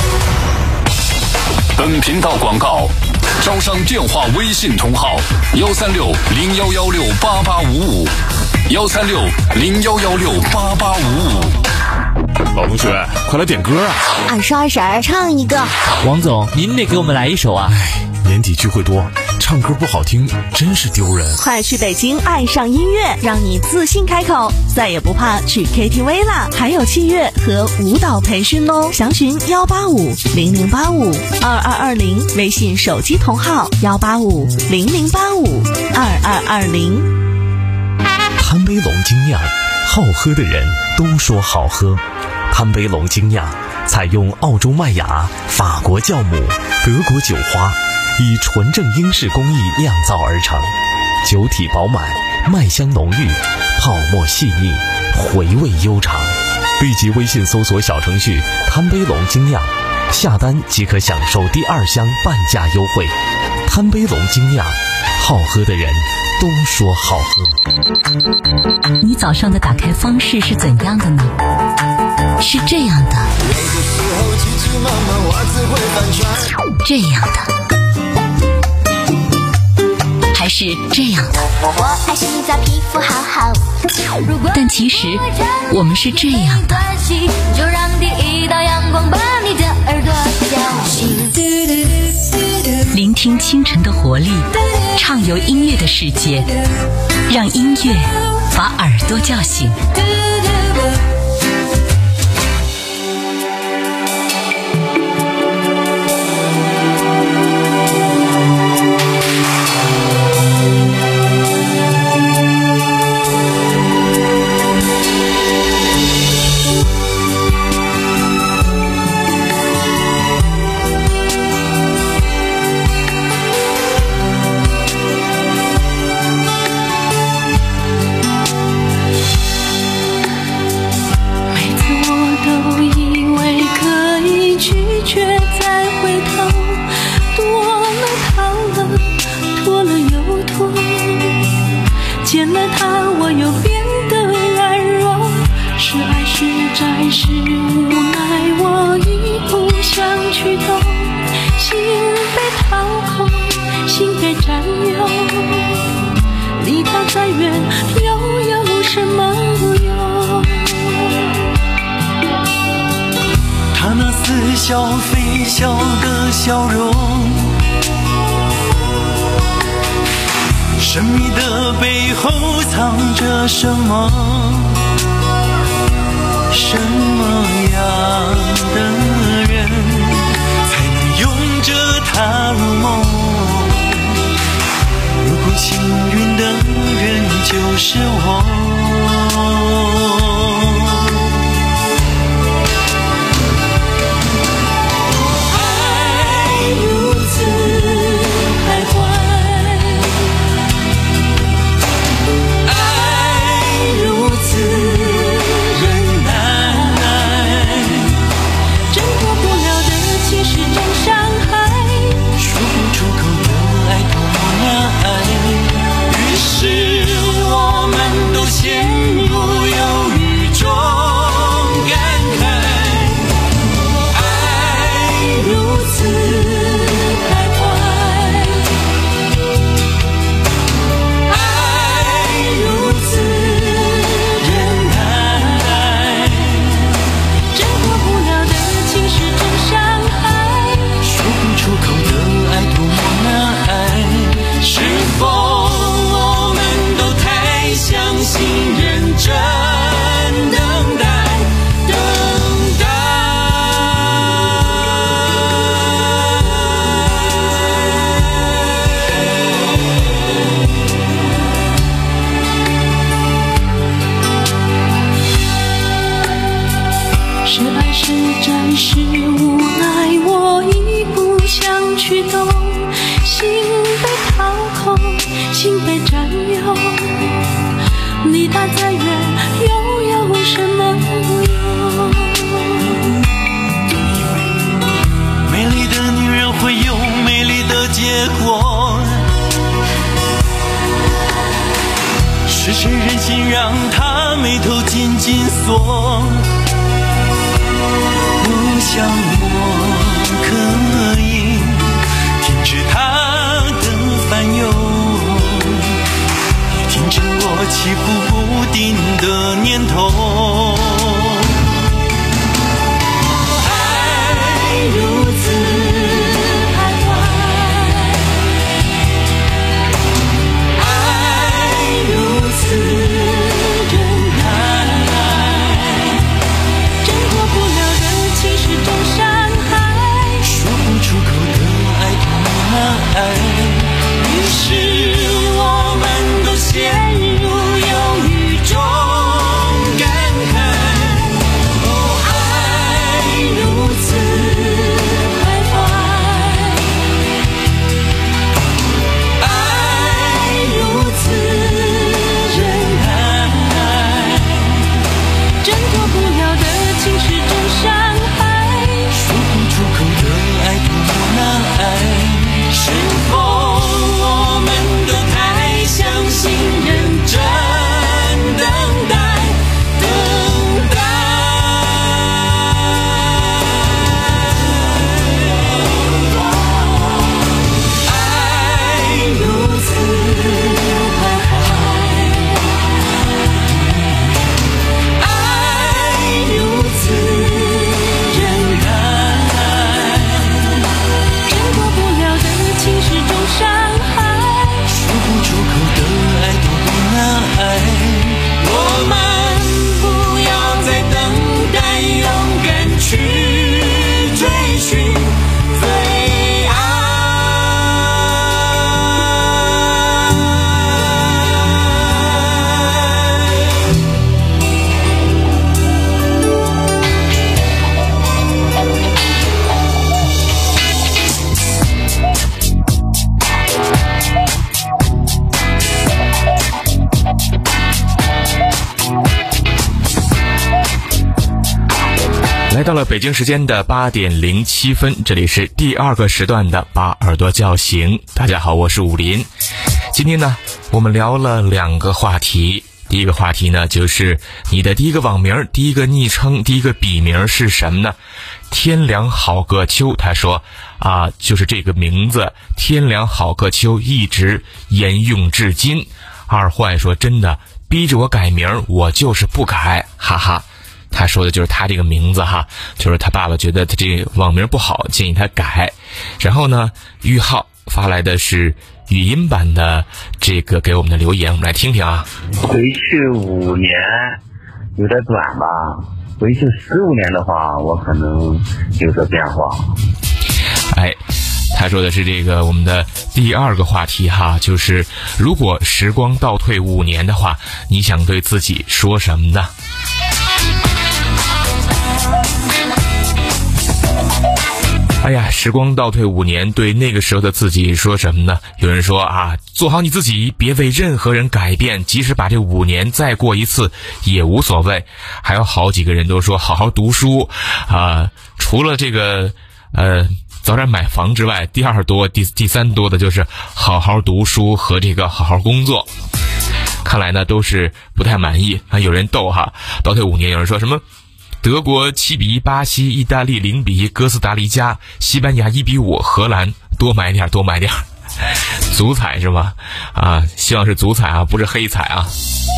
本频道广告招商电话微信同号幺三六零幺幺六八八五五幺三六零幺幺六八八五五。 老同学，快来点歌啊！ 二十二婶儿唱一个。 王总，您得给我们来一首啊！ 年底聚会多，唱歌不好听真是丢人。 快去北京爱上音乐，让你自信开口，再也不怕去 K T V 啦！还有器乐和舞蹈培训哦，详询幺八五零零八五二二二零，微信手机同号幺八五零零八五二二二零。 贪杯龙精酿，好喝的人都说好喝。贪杯龙精酿采用澳洲麦芽、法国酵母、德国酒花，以纯正英式工艺酿造而成，酒体饱满，麦香浓郁，泡沫细腻，回味悠长。立即微信搜索小程序贪杯龙精酿，下单即可享受第二箱半价优惠。贪杯龙精酿，好喝的人都说好喝。 你早上的打开方式是怎样的呢？是这样的，这样的，还是这样的？ 我爱洗澡，皮肤好好。 但其实我们是这样的。 就让第一道阳光把你的耳朵叫醒。 聆听清晨的活力，畅游音乐的世界，让音乐把耳朵叫醒。 见了他我又变得软弱，是爱是债是无奈，我已不想去懂，心被掏空，心被占有，离他再远又有什么用？他那似笑非笑的笑容，神秘的背后藏着什么？什么样的人才能拥着它幸运的人就是我。爱如此徘徊，爱如此忍耐，挣脱不了的其实真伤害，说不出口的爱多么难，于是我们都陷入犹豫中感慨，爱如此徘徊，爱如此忍耐，挣脱不了的其实真伤害，说不出口的爱多么难，是否我们都太相信认真等待等待。是爱是战是无奈，我已不想去懂，心被掏空，心被占有，离他再远又有什么用？美丽的女人会有美丽的结果，是谁忍心让她眉头紧紧锁？我想我可以停止她的烦忧，也停止我起伏不定的念头。爱如此徘徊，爱如此忍耐，挣脱不了的其实真伤害，说不出口的爱多么难，于是我们都陷入犹豫中感慨，哦，爱如此徘徊，爱如此忍耐，挣脱不了的其实真伤害，说不出口的爱多么难，是否我们都太相信认真等待等待。爱如此徘徊，爱如此忍耐，挣脱不了的其实真伤害，说不出口的爱多么难，我们不要再等待，勇敢去追寻最爱。 来到了北京时间的八点零七分，这里是第二个时段的把耳朵叫醒。大家好，我是武林。今天呢，我们聊了两个话题。第一个话题呢，就是你的第一个网名、第一个昵称、第一个笔名是什么呢？天凉好个秋，他说啊，就是这个名字天凉好个秋一直沿用至今。二坏说真的逼着我改名，我就是不改，哈哈。他说的就是他这个名字哈，就是他爸爸觉得他这个网名不好，建议他改。然后呢，玉浩发来的是语音版的这个给我们的留言，我们来听听啊。 回去五年有点短吧，回去十五年的话，我可能有所变化。 哎， 他说的是这个我们的第二个话题哈，就是如果时光倒退五年的话，你想对自己说什么呢？哎呀，时光倒退五年，对那个时候的自己说什么呢？有人说啊，做好你自己，别为任何人改变，即使把这五年再过一次也无所谓。还有好几个人都说好好读书啊，除了这个呃早点买房之外，第二多第第三多的就是好好读书和这个好好工作。看来呢都是不太满意啊。有人逗哈，倒退五年，有人说什么德国七比一，巴西、意大利零比一，哥斯达黎加、西班牙一比五，荷兰多买点多买点，足彩是吗？啊，希望是足彩啊，不是黑彩啊。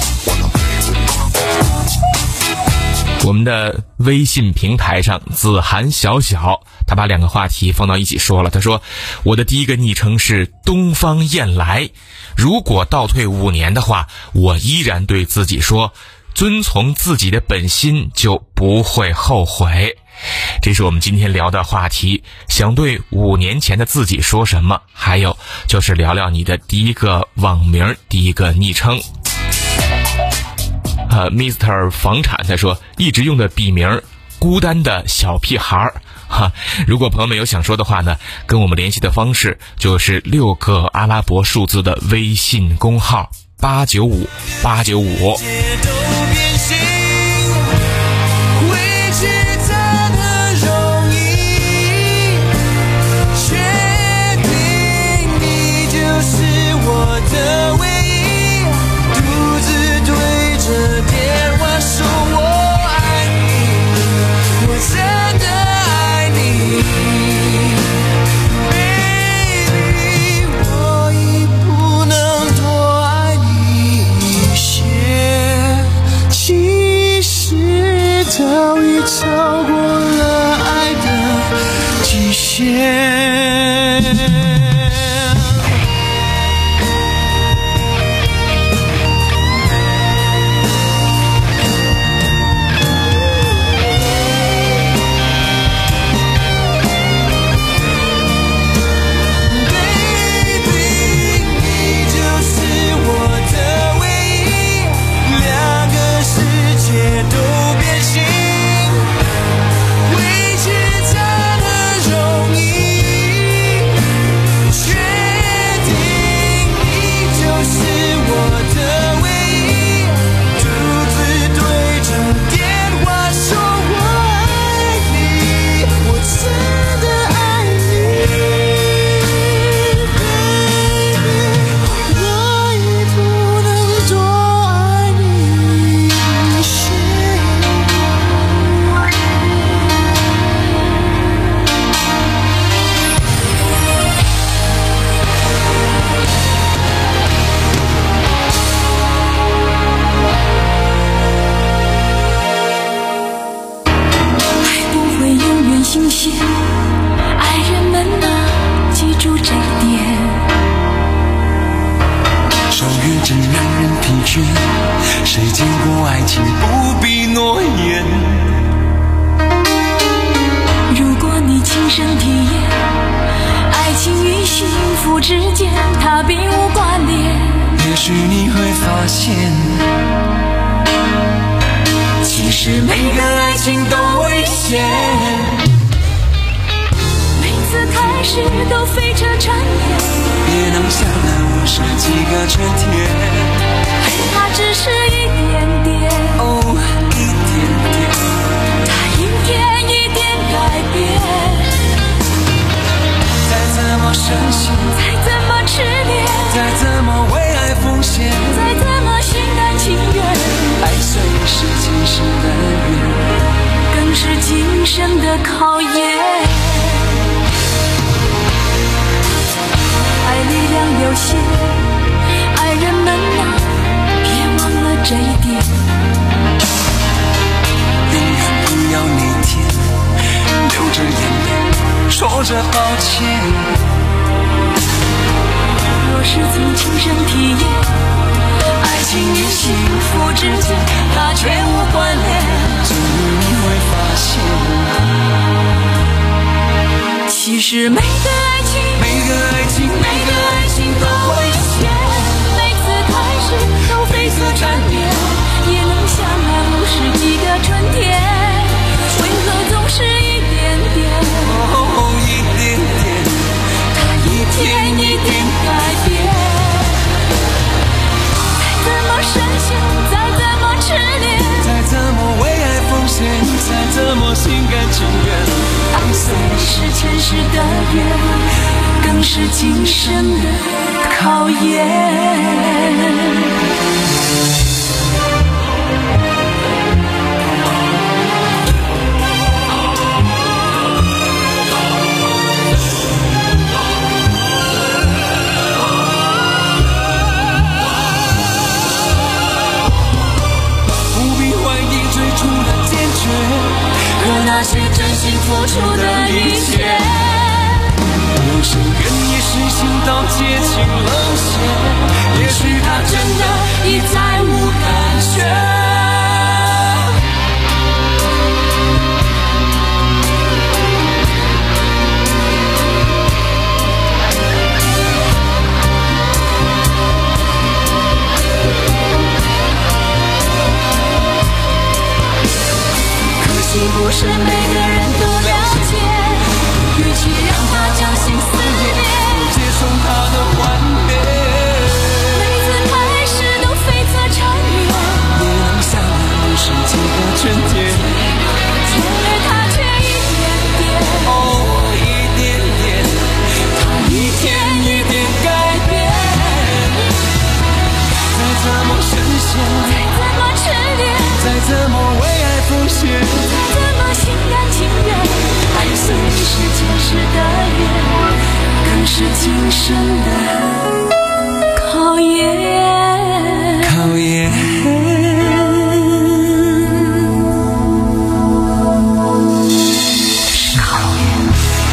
我们的微信平台上，子涵小小他把两个话题放到一起说了。他说我的第一个昵称是东方雁来，如果倒退五年的话，我依然对自己说，遵从自己的本心就不会后悔。这是我们今天聊的话题，想对五年前的自己说什么，还有就是聊聊你的第一个网名，第一个昵称。呃 Mister 房产他说一直用的笔名孤单的小屁孩哈。如果朋友们有想说的话呢，跟我们联系的方式就是六个阿拉伯数字的微信公号八九五八九五。 超过了爱的极限。谁见过爱情不必诺言？ 如果你亲身体验，爱情与幸福之间它并无关联， 也许你会发现，其实每个爱情都危险。 每次开始都飞车缠绵， 别能想了无十几个春天。 它只是一点点， 哦，一点点， 它一天一点改变。 再怎么深情， 再怎么痴恋， 再怎么为爱奉献， 再怎么心甘情愿， 爱虽是今生的缘， 更是今生的考验。爱力量有限，爱人们啊，这一点， 永远不要那天流着眼泪说着抱歉。 若是从亲身体验，爱情与幸福之间它全无关联， 终于你会发现， 其实每个爱情个爱情，每个爱情都危险，每次开始都悱恻缠绵，也能相爱五十几个春天，为何总是一点点？哦，一点点，他一天一点改变。再怎么深陷，再怎么痴恋，再怎么为爱奉献，再怎么心甘情愿，爱虽是前世的缘，更是今生的考验。那些真心付出的一切，有谁愿意实行到接近冷血？也许他真的已再无感觉。不是每个人都了解，与其让他将心撕裂，接受他的幻灭。每次开始都悱恻缠绵，也能相爱五十几个春天，然而他却一点点，哦，一点点，他一天一点改变。再怎么深陷，再怎么痴恋，再怎么为爱奉献，心甘情愿，爱虽是前世的缘，更是今生的考验。考验。是考验。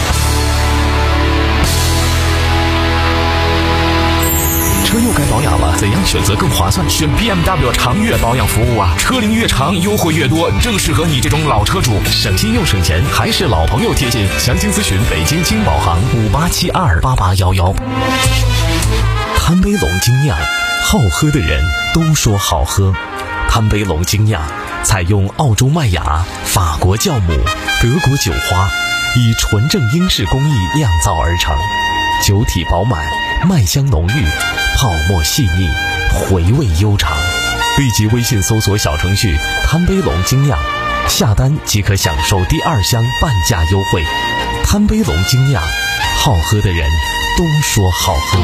车又该保养了，怎样选择更划算？选 B M W 长悦保养服务啊，车龄越长，优惠越多，正适合你这种老车主，省心又省钱，还是老朋友贴心。详情咨询北京金宝行五八七二八八幺幺。贪杯龙精酿，好喝的人都说好喝。贪杯龙精酿采用澳洲麦芽、法国酵母、德国酒花，以纯正英式工艺酿造而成，酒体饱满，麦香浓郁，泡沫细腻，回味悠长。立即微信搜索小程序贪杯龙精酿，下单即可享受第二箱半价优惠。贪杯龙精酿，好喝的人都说好喝。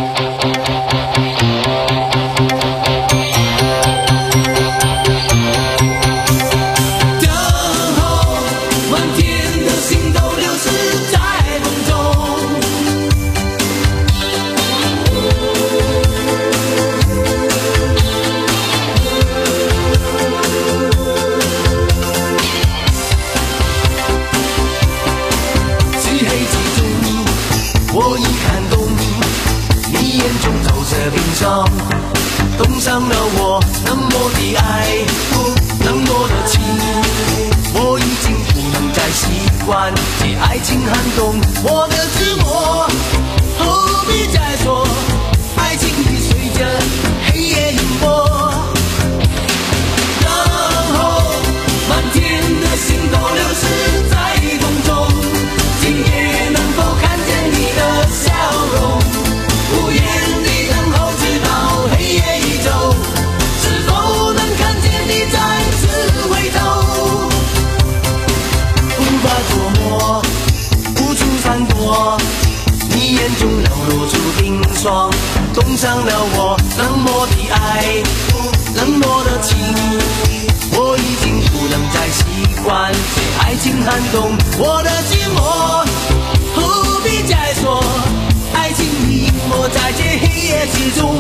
冻上了我那么的爱，那么的情，我已经不能再习惯这爱情撼动我的自我，何必再说爱情已随着黑夜淹没，然后满天的星都流失在风中，今夜能否看见你的笑容，无言地等候直到黑夜已走，是否能看见你再次回头，无法琢磨，无处闪躲，你眼中流露出冰霜，冻上了我冷漠的爱，冷漠的情，我已经不能再习惯这爱情撼动我的寂寞，何必再说爱情隐没在这黑夜之中，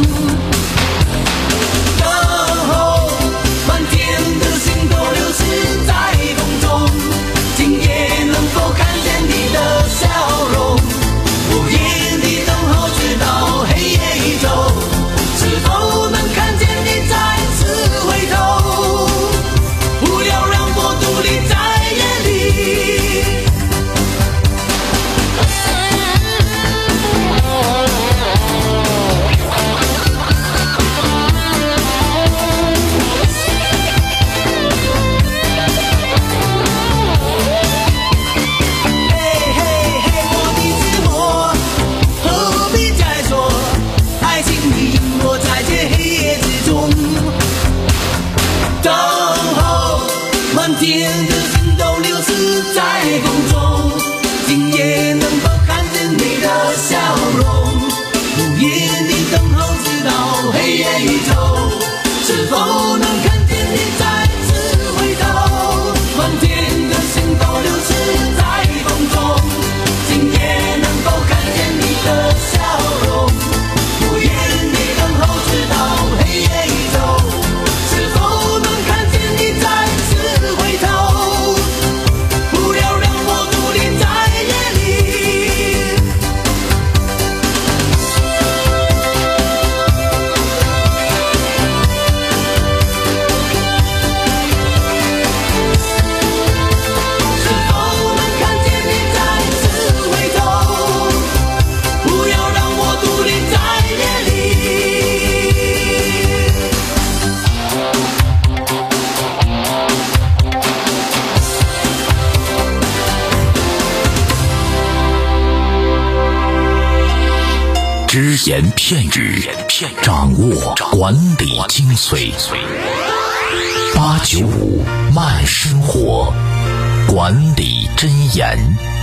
然后满天的星都流失在风中，今夜能否看见你的笑容，无言地等候直到黑夜已走，是否能看见你再次回头，不要让我独立在夜里。 满天的星都流逝在风中，今夜能否看见你的笑容？午夜里等候直到黑夜已走，是否能看见你再次回头？满天的星都流逝在风中，今夜能否看见你的笑容？午夜里等候直到黑夜已走，是否能看见你再次回头？不要让我独立在夜里。是否能看见你再次回头？不要让我独立在夜里。 只言片语，掌握管理精髓。八九五慢生活，管理箴言。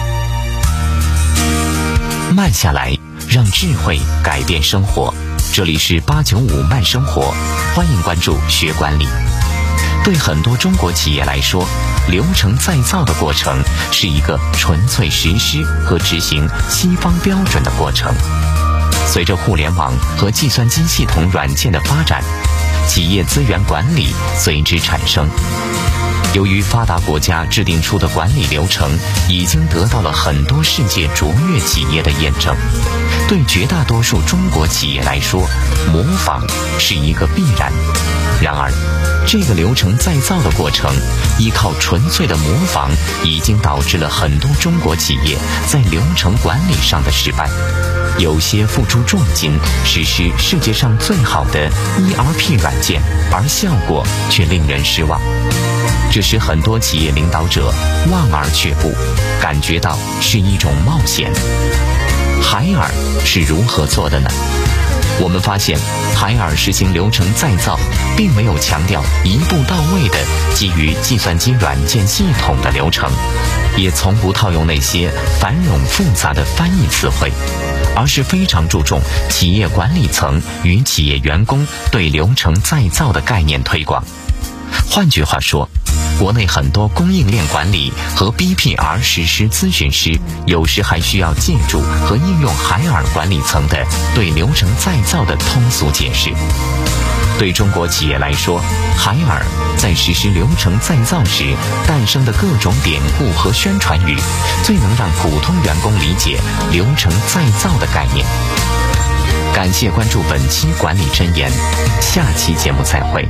慢下来，让智慧改变生活。这里是八九五慢生活，欢迎关注学管理。对很多中国企业来说，流程再造的过程是一个纯粹实施和执行西方标准的过程。随着互联网和计算机系统软件的发展，企业资源管理随之产生。由于发达国家制定出的管理流程已经得到了很多世界卓越企业的验证，对绝大多数中国企业来说，模仿是一个必然。然而，这个流程再造的过程，依靠纯粹的模仿，已经导致了很多中国企业在流程管理上的失败。有些付出重金实施世界上最好的 E R P 软件，而效果却令人失望。这使很多企业领导者望而却步，感觉到是一种冒险。海尔是如何做的呢？我们发现，海尔实行流程再造，并没有强调一步到位的基于计算机软件系统的流程，也从不套用那些繁冗复杂的翻译词汇，而是非常注重企业管理层与企业员工对流程再造的概念推广。换句话说，国内很多供应链管理和 B P R 实施咨询师，有时还需要借助和应用海尔管理层的对流程再造的通俗解释。对中国企业来说，海尔在实施流程再造时诞生的各种典故和宣传语，最能让普通员工理解流程再造的概念。感谢关注本期管理箴言，下期节目再会。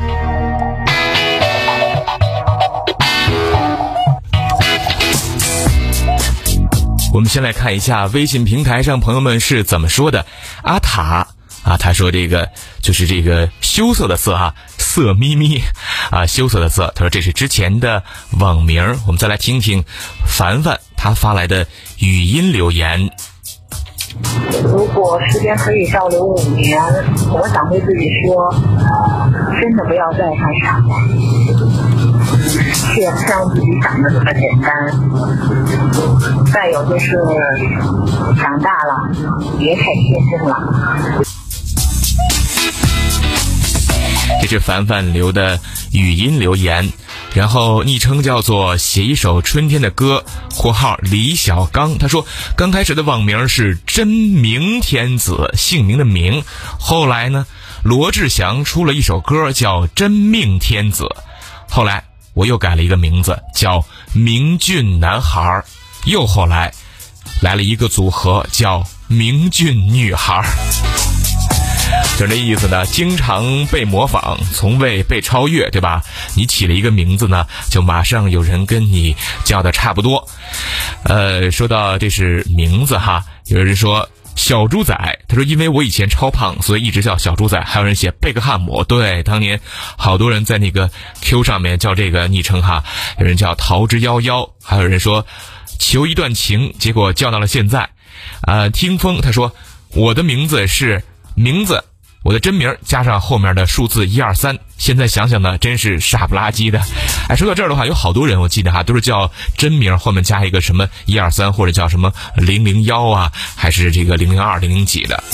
我们先来看一下微信平台上朋友们是怎么说的。阿塔啊，他说这个就是这个羞涩的色哈、啊，色眯眯啊，羞涩的色。他说这是之前的网名。我们再来听听凡凡他发来的语音留言。 如果时间可以倒流五年，我想对自己说，真的不要再太傻了，切不让自己想的那么简单。再有就是长大了，别太天真了。 这是凡凡留的语音留言，然后昵称叫做写一首春天的歌，括号李小刚。他说刚开始的网名是真命天子，姓名的名，后来呢罗志祥出了一首歌叫真命天子，后来我又改了一个名字叫明俊男孩，又后来来了一个组合叫明俊女孩。就这意思呢，经常被模仿，从未被超越，对吧？你起了一个名字呢，就马上有人跟你叫的差不多。呃，说到这是名字哈，有人说小猪仔，他说因为我以前超胖，所以一直叫小猪仔。还有人写贝克汉姆，对，当年好多人在那个 Q 上面叫这个昵称哈。有人叫桃之夭夭，还有人说求一段情，结果叫到了现在。呃，听风他说我的名字是名字我的真名加上后面的数字一二三，现在想想呢，真是傻不拉几的。哎，说到这儿的话，有好多人我记得哈，都是叫真名后面加一个什么一二三，或者叫什么零零幺啊，还是这个零零二零零几的。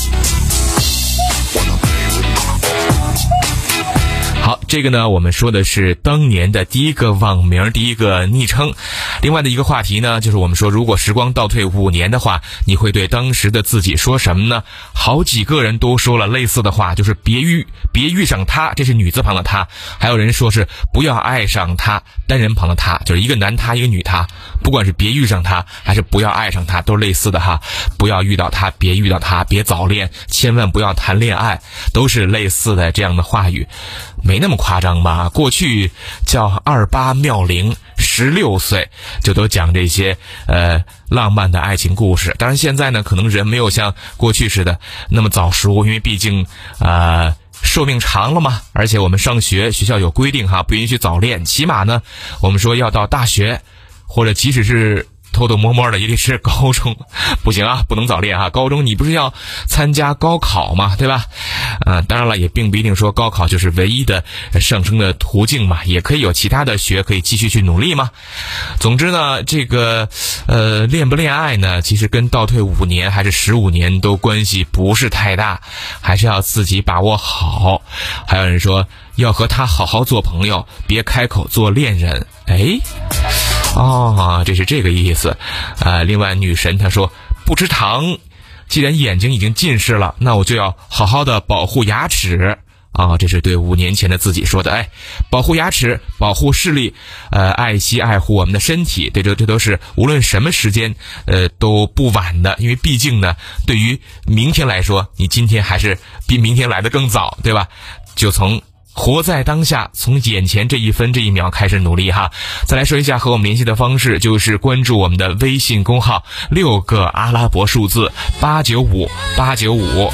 好，这个呢，我们说的是当年的第一个网名，第一个昵称。另外的一个话题呢，就是我们说，如果时光倒退五年的话，你会对当时的自己说什么呢？好几个人都说了类似的话，就是别遇别遇上他，这是女字旁的他。还有人说是不要爱上他，单人旁的他，就是一个男他一个女他。不管是别遇上他还是不要爱上他，都是类似的哈。不要遇到他，别遇到他，别早恋，千万不要谈恋爱，都是类似的这样的话语。没那么夸张吧？过去叫二八妙龄，十六岁就都讲这些呃浪漫的爱情故事。当然现在呢，可能人没有像过去似的那么早熟，因为毕竟呃寿命长了嘛。而且我们上学，学校有规定哈，不允许早恋，起码呢，我们说要到大学，或者即使是偷偷摸摸的也得是高中，不行啊，不能早恋啊！高中你不是要参加高考嘛，对吧？呃，当然了，也并不一定说高考就是唯一的上升的途径嘛，也可以有其他的学可以继续去努力嘛。总之呢，这个呃恋不恋爱呢，其实跟倒退五年还是十五年都关系不是太大，还是要自己把握好。还有人说要和他好好做朋友，别开口做恋人。哎。哦，这是这个意思。呃，另外女神她说不吃糖，既然眼睛已经近视了，那我就要好好的保护牙齿啊。这是对五年前的自己说的。哎，保护牙齿，保护视力，呃，爱惜爱护我们的身体，对，这这都是无论什么时间呃都不晚的。因为毕竟呢，对于明天来说，你今天还是比明天来得更早，对吧？就从活在当下，从眼前这一分这一秒开始努力哈。再来说一下和我们联系的方式，就是关注我们的微信公号，六个阿拉伯数字八九五八九五。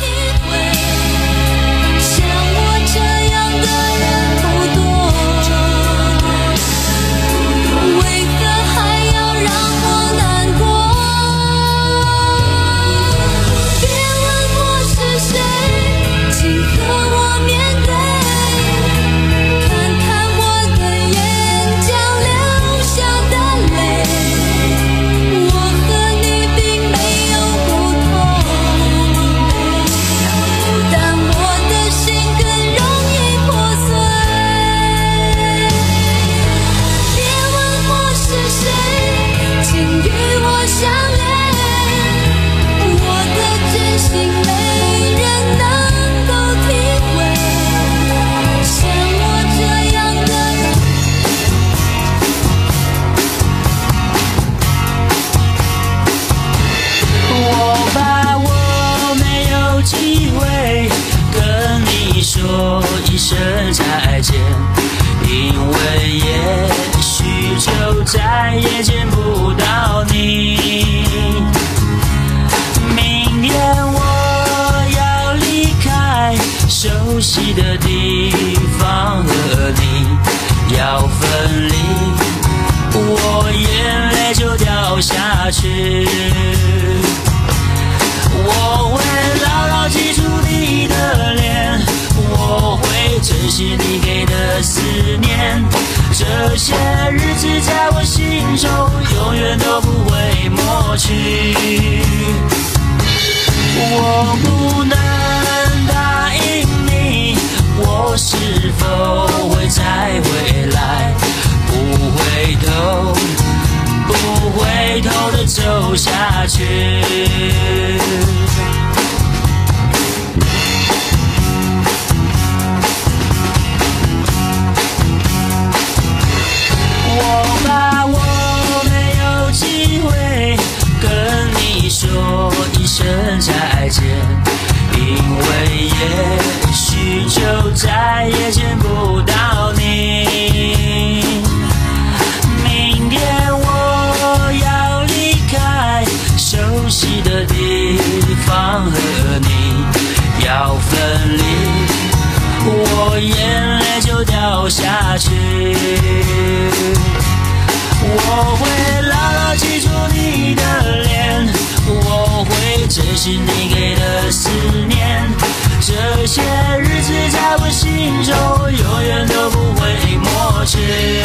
说一声再见，因为也许就再也见不到你。明天我要离开熟悉的地方，和你要分离，我眼泪就掉下去。我会牢牢记住你的脸，我会珍惜你给的思念，这些日子在我心中永远都不会抹去。我不能答应你，我是否会再回来，不回头不回头的走下去。我怕我没有机会跟你说一声再见，因为也许就再也见不到你。明天我要离开熟悉的地方，和你要分离，我眼泪就掉下去。我会牢牢记住你的脸，我会会珍惜你给的思念，这些日子在我心中永远都不会抹去。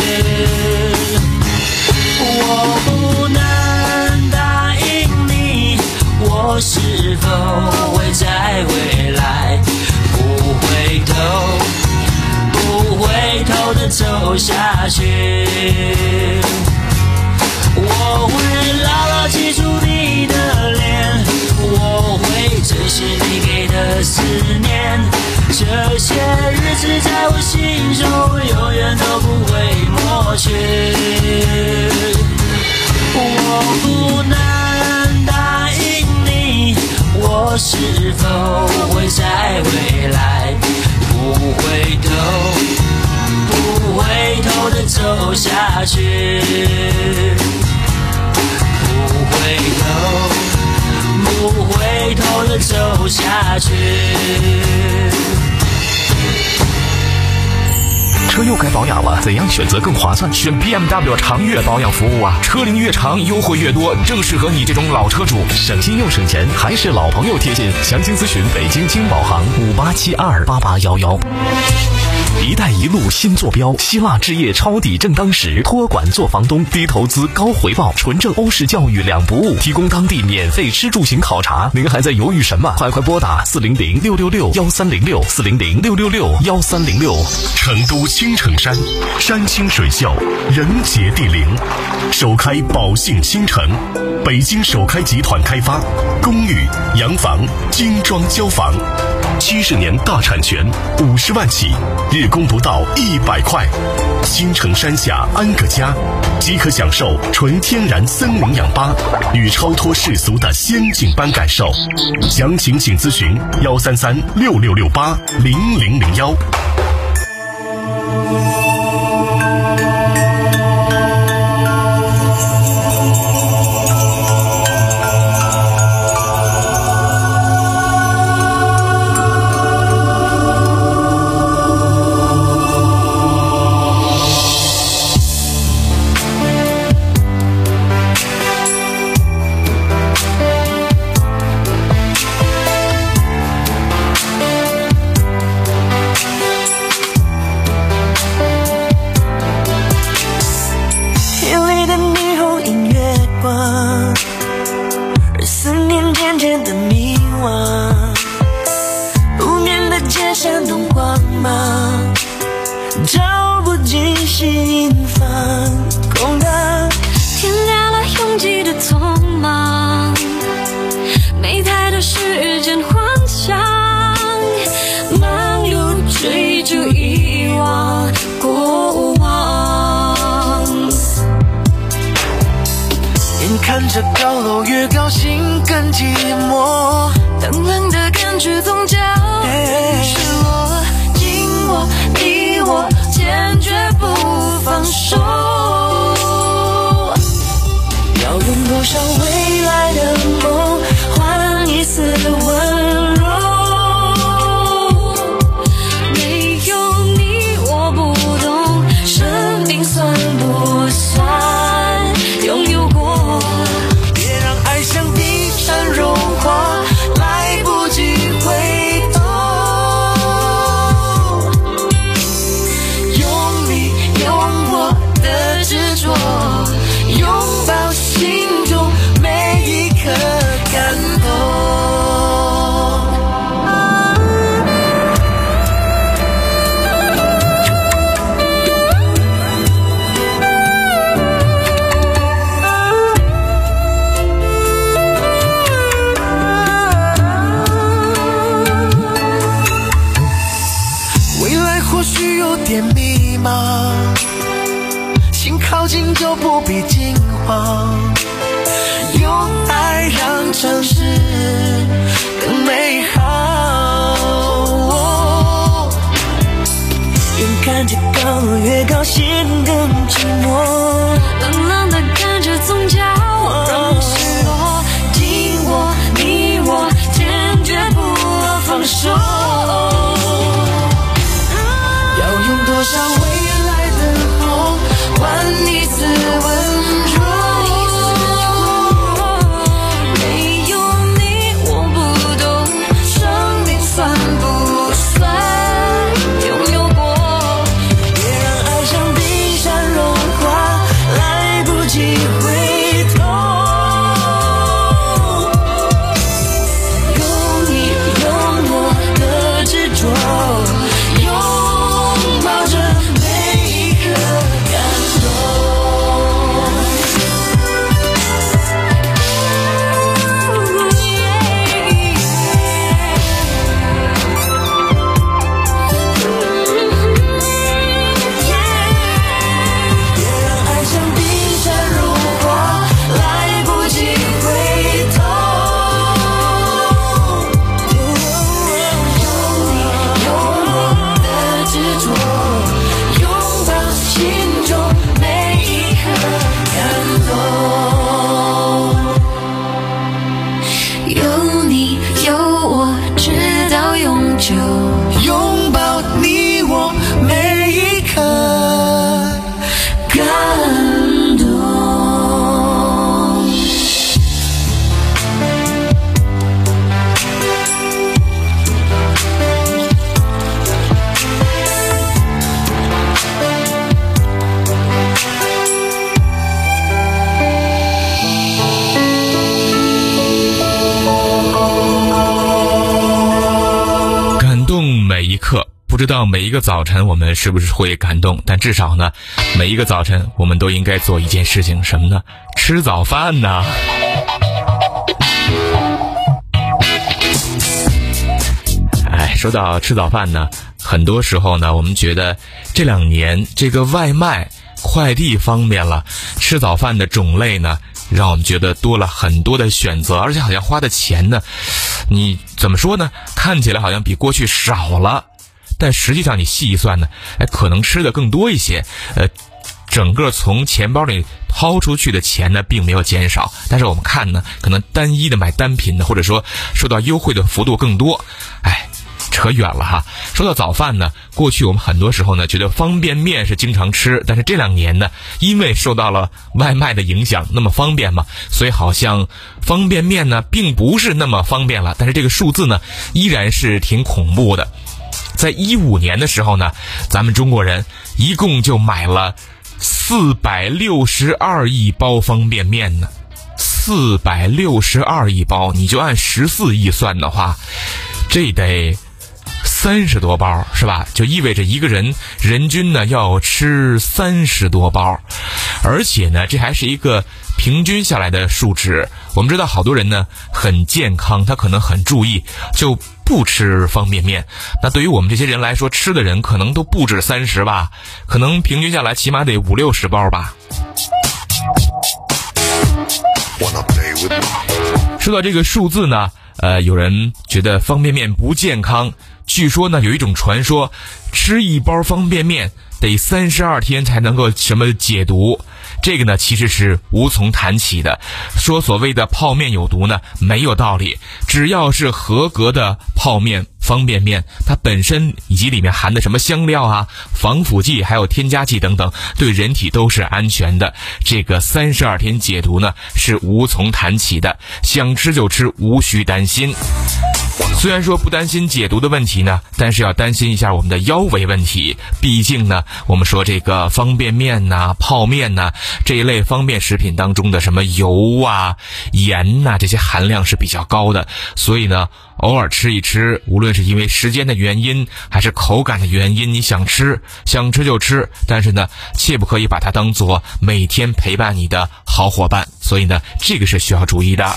我不能答应你，我是否会再回来，不回头不回头的走下去。我会牢牢记住你的脸，我会珍惜你给的思念，这些日子在我心中永远都不会抹去。我不能答应你，我是否会再回来，不回头不回头的走下去，不回头不回头的走下去。 车又该保养了，怎样选择更划算？选 B M W 长悦保养服务啊，车龄越长优惠越多，正适合你这种老车主，省心又省钱，还是老朋友贴心。详情咨询北京金宝行五八七二八八幺幺。一带一路新坐标，希腊置业抄底正当时，托管做房东，低投资高回报，纯正欧式教育两不误，提供当地免费吃住行考察。您还在犹豫什么？快快拨打四零零六六六幺三零六四零零六六六幺三零六。 成都青城山，山清水秀，人杰地灵，首开宝兴新城，北京首开集团开发，公寓、洋房、精装交房，七十年大产权，五十万起，日供不到一百块。青城山下安个家，即可享受纯天然森林氧吧与超脱世俗的仙境般感受。详情请咨询幺三三六六六八零零零幺。 照不尽心房空荡， 天亮了，拥挤的匆忙，没太多时间幻想，忙碌追逐遗忘过往。 眼看着高楼越高，心更寂寞， 冷冷的感觉总叫人失落，紧握你我，坚决不放手。 要用多少未来的梦换一丝温柔？ 没有你我不懂生命算不算拥有过。 别让爱像冰山融化，来不及回头。用你用我的执着，拥抱心中每一颗感动。未来或许有点迷茫，心靠近就不必惊慌，用爱让城市更美好。眼看着高楼越高，心更寂寞， 冷冷的感觉总叫人失落，紧握你我，坚决不放手。 要用多少未来的梦换一次温柔？ 没有你知道每一个早晨我们是不是会感动，但至少呢，每一个早晨我们都应该做一件事情，什么呢？吃早饭呢。哎，说到吃早饭呢，很多时候呢，我们觉得这两年这个外卖快递方便了，吃早饭的种类呢让我们觉得多了很多的选择，而且好像花的钱呢，你怎么说呢，看起来好像比过去少了，但实际上你细一算呢，哎，可能吃的更多一些，呃整个从钱包里掏出去的钱呢并没有减少，但是我们看呢，可能单一的买单品呢，或者说受到优惠的幅度更多。哎，扯远了哈。说到早饭呢，过去我们很多时候呢觉得方便面是经常吃，但是这两年呢，因为受到了外卖的影响，那么方便嘛，所以好像方便面呢并不是那么方便了，但是这个数字呢依然是挺恐怖的。在一五年的时候呢，咱们中国人一共就买了四百六十二亿包方便面呢，四百六十二亿包，你就按十四亿算的话，这得三十多包是吧？就意味着一个人人均呢要吃三十多包，而且呢这还是一个平均下来的数值。我们知道好多人呢很健康，他可能很注意就不吃方便面，那对于我们这些人来说，吃的人可能都不止三十吧，可能平均下来起码得五六十包吧。说到这个数字呢，呃，有人觉得方便面不健康，据说呢有一种传说，吃一包方便面得三十二天才能够什么解毒，这个呢其实是无从谈起的。说所谓的泡面有毒呢，没有道理，只要是合格的泡面方便面，它本身以及里面含的什么香料啊、防腐剂还有添加剂等等，对人体都是安全的。这个三十二天解毒呢是无从谈起的，想吃就吃，无需担心。虽然说不担心解毒的问题呢，但是要担心一下我们的腰围问题。毕竟呢，我们说这个方便面呐、泡面呐这一类方便食品当中的什么油啊、盐呐，这些含量是比较高的，所以呢，偶尔吃一吃，无论是因为时间的原因还是口感的原因，你想吃想吃就吃，但是呢，切不可以把它当做每天陪伴你的好伙伴，所以呢，这个是需要注意的。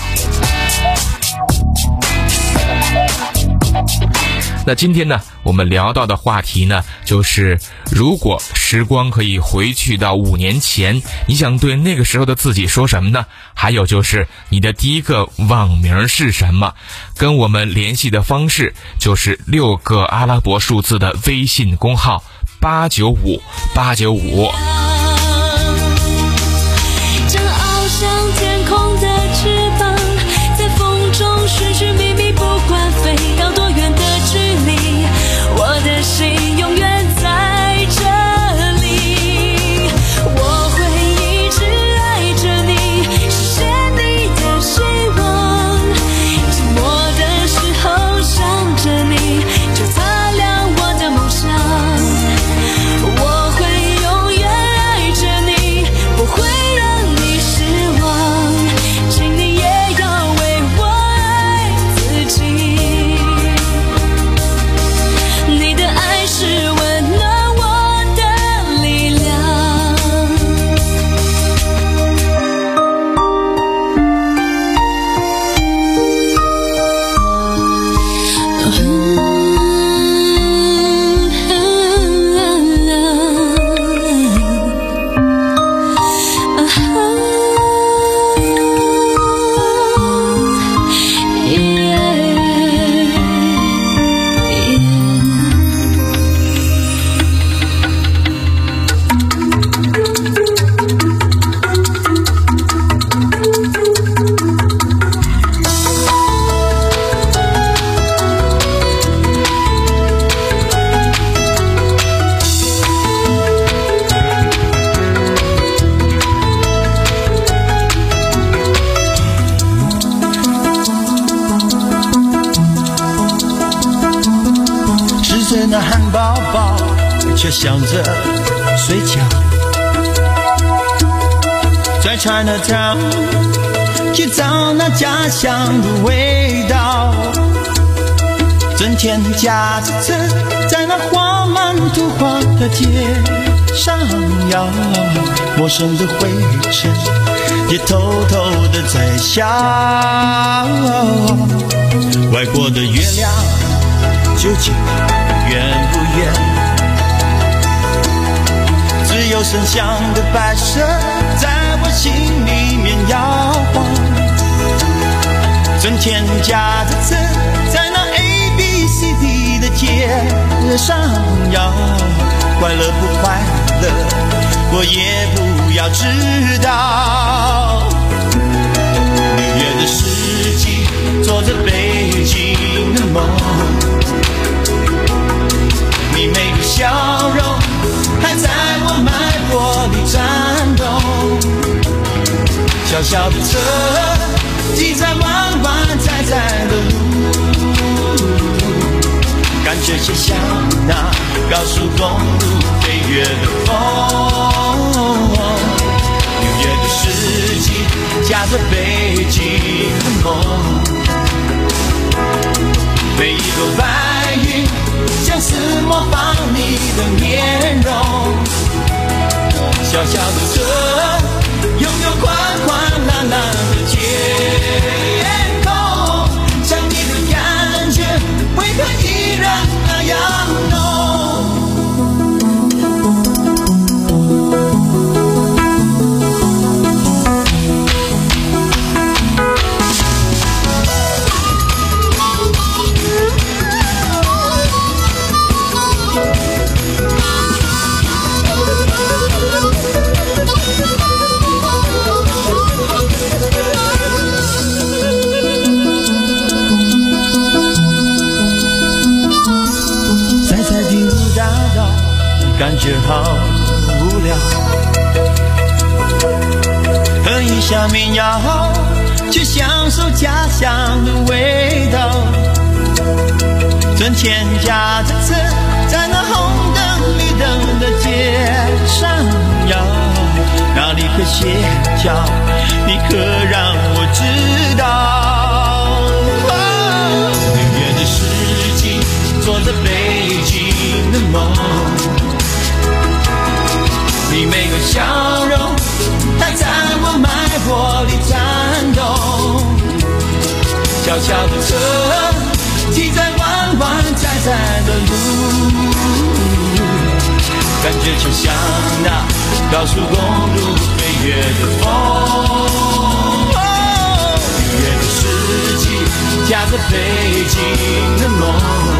那今天呢，我们聊到的话题呢，就是如果时光可以回去到五年前，你想对那个时候的自己说什么呢？还有就是你的第一个网名是什么？跟我们联系的方式就是六个阿拉伯数字的微信公号八九五八九五。 将翱翔天空的翅膀，在风中寻寻觅觅，不管飞到多远的距离，我的心永远在这里，我会一直爱着你，实现你的希望，寂寞的时候想着你，就擦亮我的梦想，我会永远爱着你，不会让你失望，请你也要为我爱自己，你的爱是温暖我的力量。 十岁的汉堡包却想着睡觉，在 Chinatown 去找那家乡的味道，这整天驾着车在那花满土花的街上摇，陌生的灰尘也偷偷的在笑。外国的月亮究竟圆不圆？只有声响的白色在我心里面摇晃。整天驾着车在那 A B C D 的街上摇，快乐不快乐我也不要知道。六月的四季做着北京的梦，你每个笑容还在我脉搏里颤动。小小的车挤在弯弯窄窄的路，感觉就像那高速公路飞跃的风。六月的四季驾着北京的梦，每一朵白云像是模仿你的面容。小小的车拥有宽宽蓝蓝的天空，想你的感觉为何依然那样浓？感觉好无聊，哼一下民谣，去享受家乡的味道。整天驾着车在那红灯绿灯的街上摇，哪里可歇脚，你可让我知道。六月的四季做着北京的梦，你每个笑容还在我脉搏里颤动。小小的车挤在弯弯窄窄的路，感觉就像那高速公路飞跃的风。六月的四季驾着北京的梦，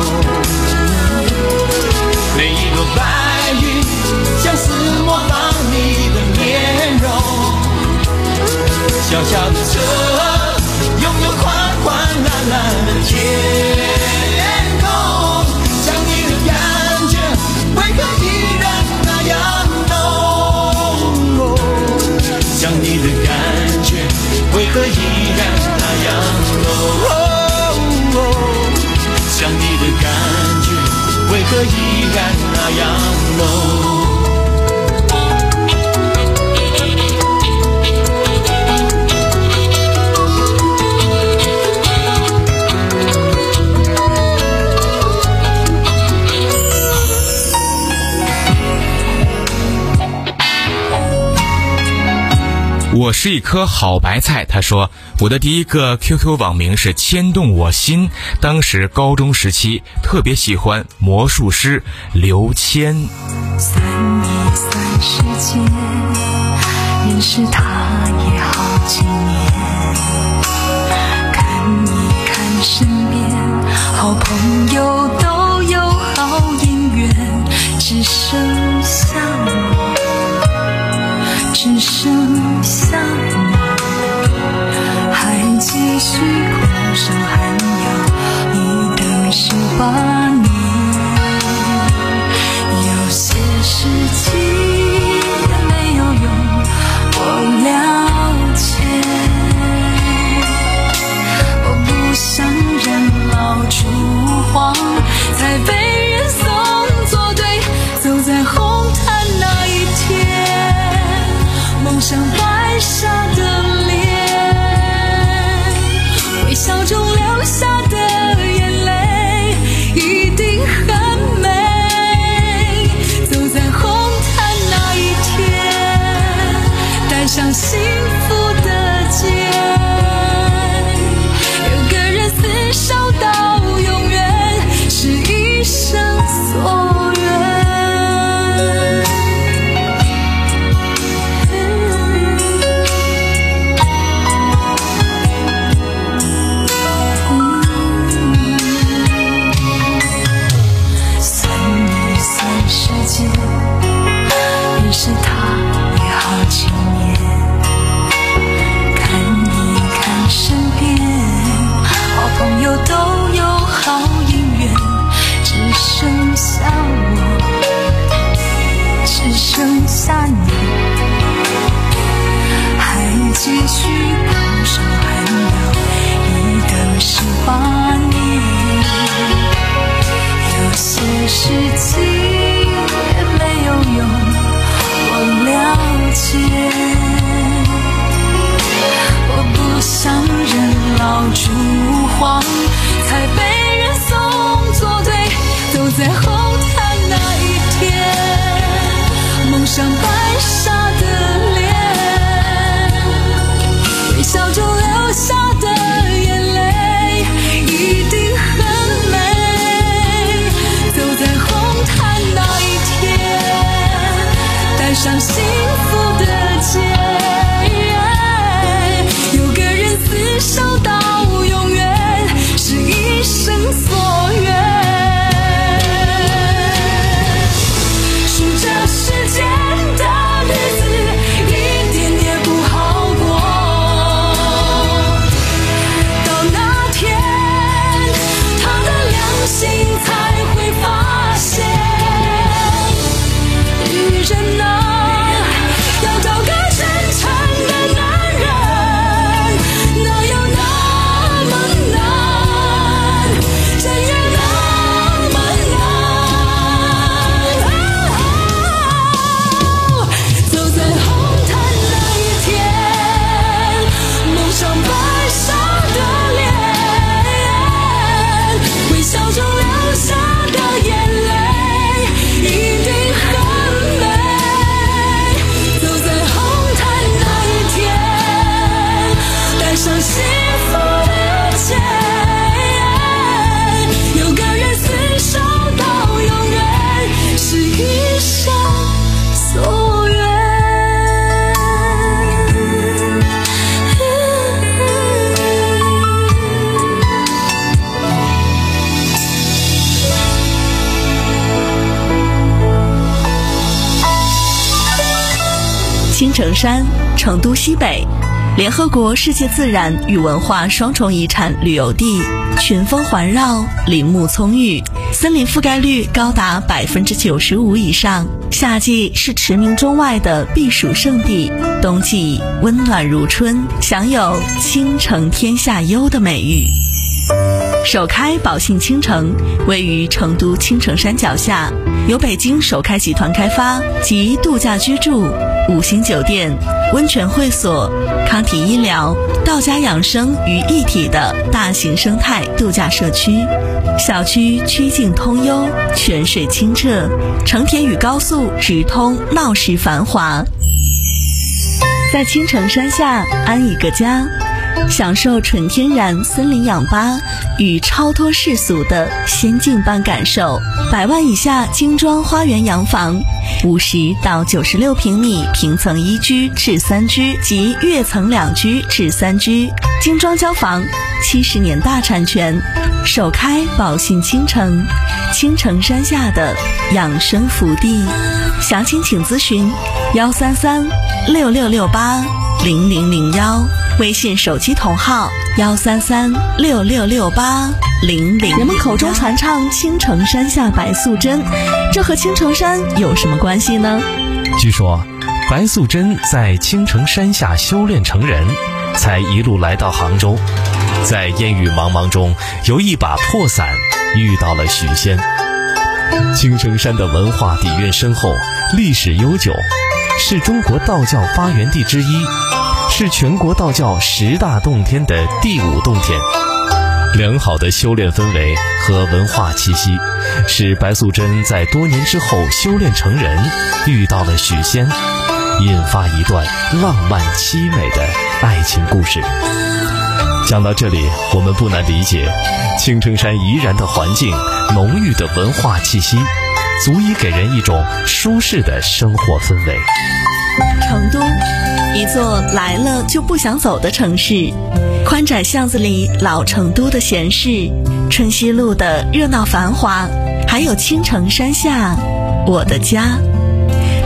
每一朵白云像是模仿你的面容。小小的车拥有宽宽蓝蓝的天空，想你的感觉为何依然那样浓？想你的感觉为何依然那样浓？想你的感觉为何依然那样浓？ 我是一颗好白菜，他说我的第一个 Q Q 网名是牵动我心，当时高中时期特别喜欢魔术师刘谦。 三月三十节，认识他也好几年，看一看身边好朋友都有好姻缘，只剩下我，只剩下我，还继续空手寒窑，一等十八年。有些事情没有用，我俩识他也好几年，看一看身边好朋友都有好姻缘，只剩下我，只剩下你，还继续空手寒窑，一等十八年。有些事情没有用，我了解，我不想人老珠黄，才被人送作对，走在后台那一天，梦想白纱的脸，微笑中流下的眼泪一定很美，走在红毯那一天，带上幸福的结，有个人厮守到永远，是一生所愿。数着时间的日子，一点也不好过，到那天他的良心才会发现，女人啊，要找个真诚的男人，哪有那么难，真也那么难。走在红毯那一天，梦想白纱的脸，微笑中流下的眼泪一定很美，走在红毯那一天，带上幸福的结，有个人厮守到永远，是一生所愿。 青城山，成都西北，联合国世界自然与文化双重遗产旅游地，群峰环绕，林木葱郁，森林覆盖率高达百分之九十五以上。夏季是驰名中外的避暑胜地，冬季温暖如春，享有青城天下优的美誉。首开宝信青城位于成都青城山脚下，由北京首开集团开发，集度假居住、五星酒店、温泉会所、康体医疗、道家养生于一体的大型生态度假社区。小区曲径通幽，泉水清澈，成田与高速直通，闹市繁华。在青城山下安一个家，享受纯天然森林氧吧与超脱世俗的仙境般感受。百万以下精装花园洋房，五十到九十六平米平层一居至三居及跃层两居至三居，精装交房，七十年大产权，首开宝信青城，青城山下的养生福地。详情请咨询幺三三六六六八零零零幺，微信手机同号幺三三六六六八零零。人们口中传唱青城山下白素贞，这和青城山有什么关系呢？ 据说白素贞在青城山下修炼成人，才一路来到杭州，在烟雨茫茫中有一把破伞遇到了许仙。青城山的文化底蕴深厚，历史悠久，是中国道教发源地之一，是全国道教十大洞天的第五洞天。良好的修炼氛围和文化气息，使白素贞在多年之后修炼成人，遇到了许仙，引发一段浪漫凄美的爱情故事。讲到这里，我们不难理解，青城山宜然的环境，浓郁的文化气息，足以给人一种舒适的生活氛围。 成都，一座来了就不想走的城市，宽窄巷子里老成都的闲适，春熙路的热闹繁华，还有青城山下我的家。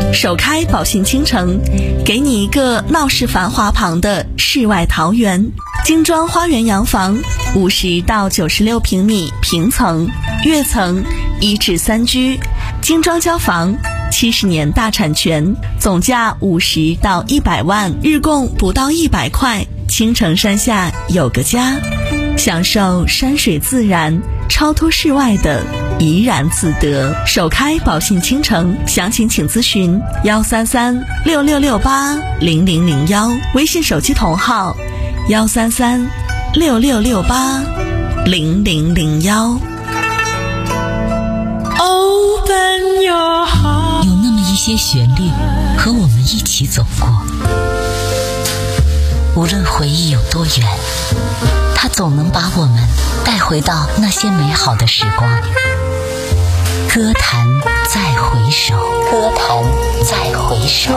首开宝信倾城，给你一个闹市繁华旁的世外桃源。精装花园洋房，五十到九十六平米平层，跃层一至三居，精装交房，七十年大产权，总价五十到一百万，日供不到一百块。青城山下有个家，享受山水自然，超脱世外的怡然自得。首开宝信倾城，详情请咨询幺三三六六六八零零零幺，微信手机同号幺三三六六六八零零零幺。 有那么一些旋律和我们一起走过，无论回忆有多远，它总能把我们带回到那些美好的时光。歌坛再回首，歌坛再回首。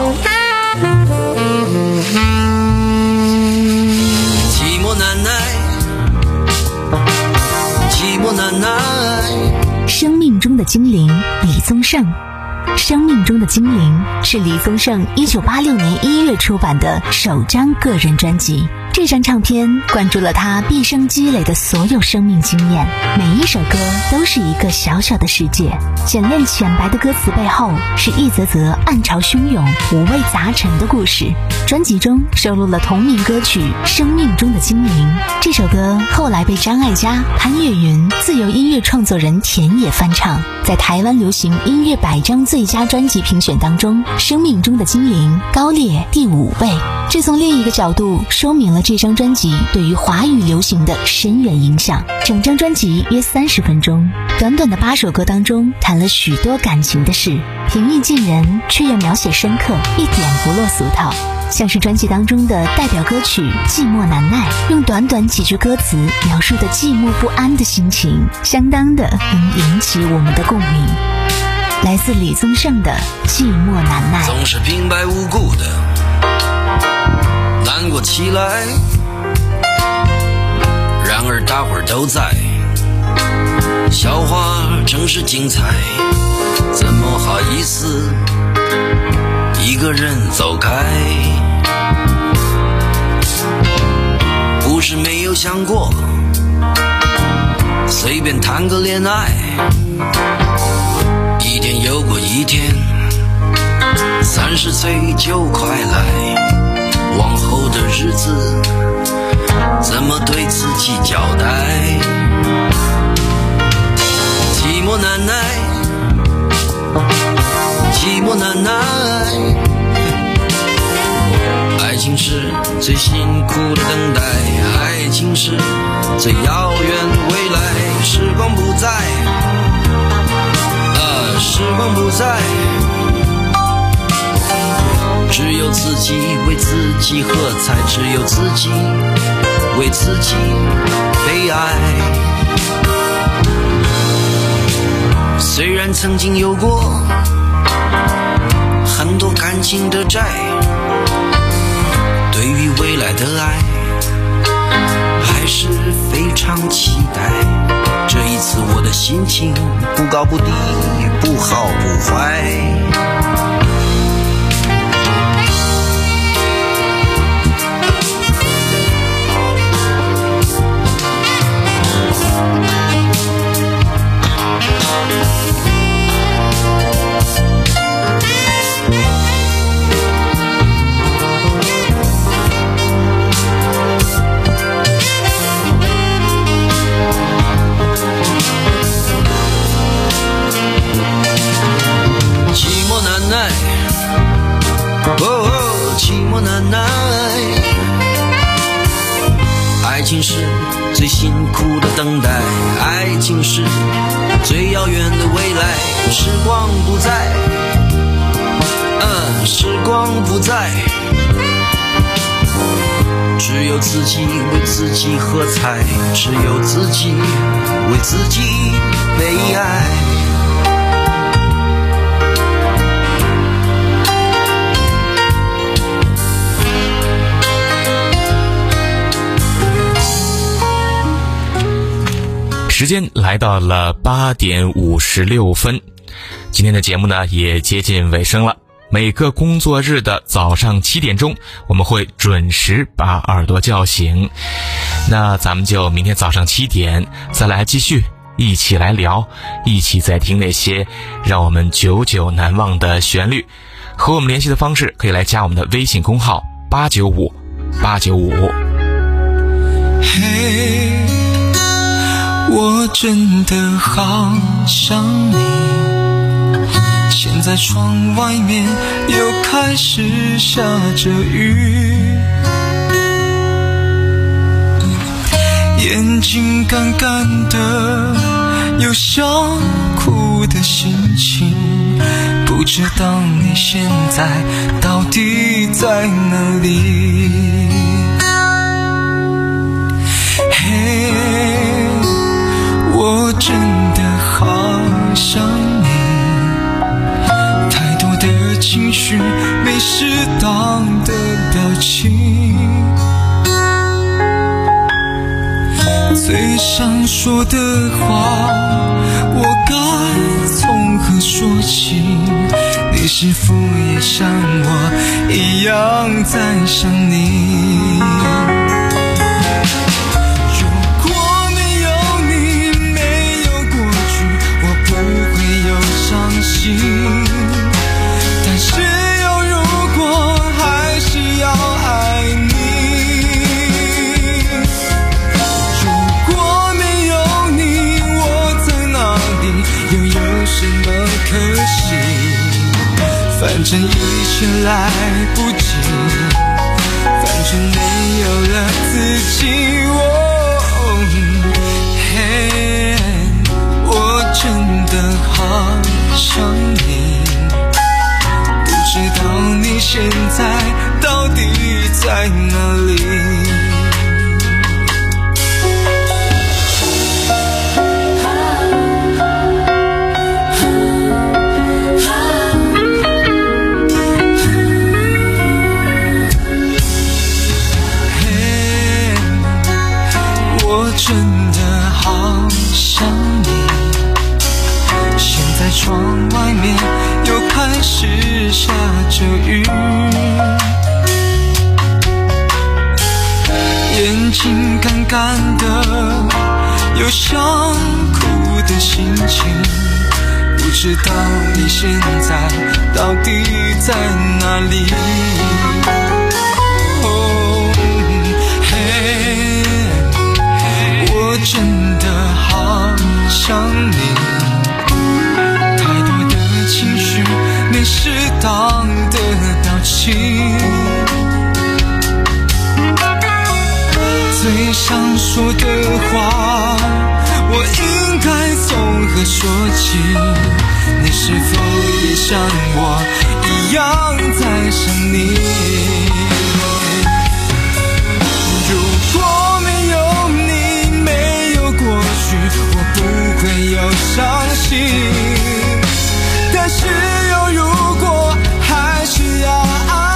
寂寞难耐，寂寞难耐。 生命中的精灵，李宗盛。生命中的精灵是李宗盛一九八六年一月出版的首张个人专辑。这张唱片灌注了他毕生积累的所有生命经验，每一首歌都是一个小小的世界。简练浅白的歌词背后，是一则则暗潮汹涌、五味杂陈的故事。专辑中收录了同名歌曲《生命中的精灵》，这首歌后来被张艾嘉、潘越云、自由音乐创作人田野翻唱，在台湾流行音乐百张最佳专辑评选当中，《生命中的精灵》高列第五位。这从另一个角度说明了这张专辑对于华语流行的深远影响。整张专辑约三十分钟，短短的八首歌当中谈了许多感情的事，平易近人，却又描写深刻，一点不落俗套。像是专辑当中的代表歌曲《寂寞难耐》，用短短几句歌词描述的寂寞不安的心情，相当的能引起我们的共鸣。来自李宗盛的《寂寞难耐》。 总是平白无故的难过起来，然而大伙儿都在，笑话正是精彩，怎么好意思一个人走开？不是没有想过随便谈个恋爱，一天又过一天，三十岁就快来，往后的日子怎么对自己交代？寂寞难耐，寂寞难耐，爱情是最辛苦的等待，爱情是最遥远的未来。时光不在，啊，时光不在，只有自己为自己喝彩，只有自己为自己悲哀。虽然曾经有过很多感情的债，对于未来的爱还是非常期待。这一次我的心情不高不低，不好不坏。爱情是最辛苦的等待，爱情是最遥远的未来。时光不在，嗯，时光不在，只有自己为自己喝彩，只有自己为自己悲哀。 时间来到了八点五十六分，今天的节目呢也接近尾声了。 每个工作日的早上七点钟，我们会准时把耳朵叫醒。那咱们就明天早上七点再来继续一起来聊，一起再听那些让我们久久难忘的旋律。和我们联系的方式可以来加我们的微信公号八九五八九五。 嘿，我真的好想你，现在窗外面又开始下着雨，眼睛干干的，有想哭的心情，不知道你现在到底在哪里。嘿，我真的好想你，太多的情绪，没适当的表情，最想说的话，我该从何说起？你是否也像我一样在想你？如果没有你，没有过去，我不会有伤心。但是有如果，还是要爱你。如果没有你，我在哪里，又有什么可惜？反正一切来不及，反正没有了自己。哦，嘿，我真的好想你，不知道你现在到底在哪里。真的好想你，现在窗外面又开始下着雨，眼睛干干的，有想哭的心情，不知道你现在到底在哪里。我真的好想你，太多的情绪，没适当的表情，最想说的话，我应该从何说起？你是否也像我一样在想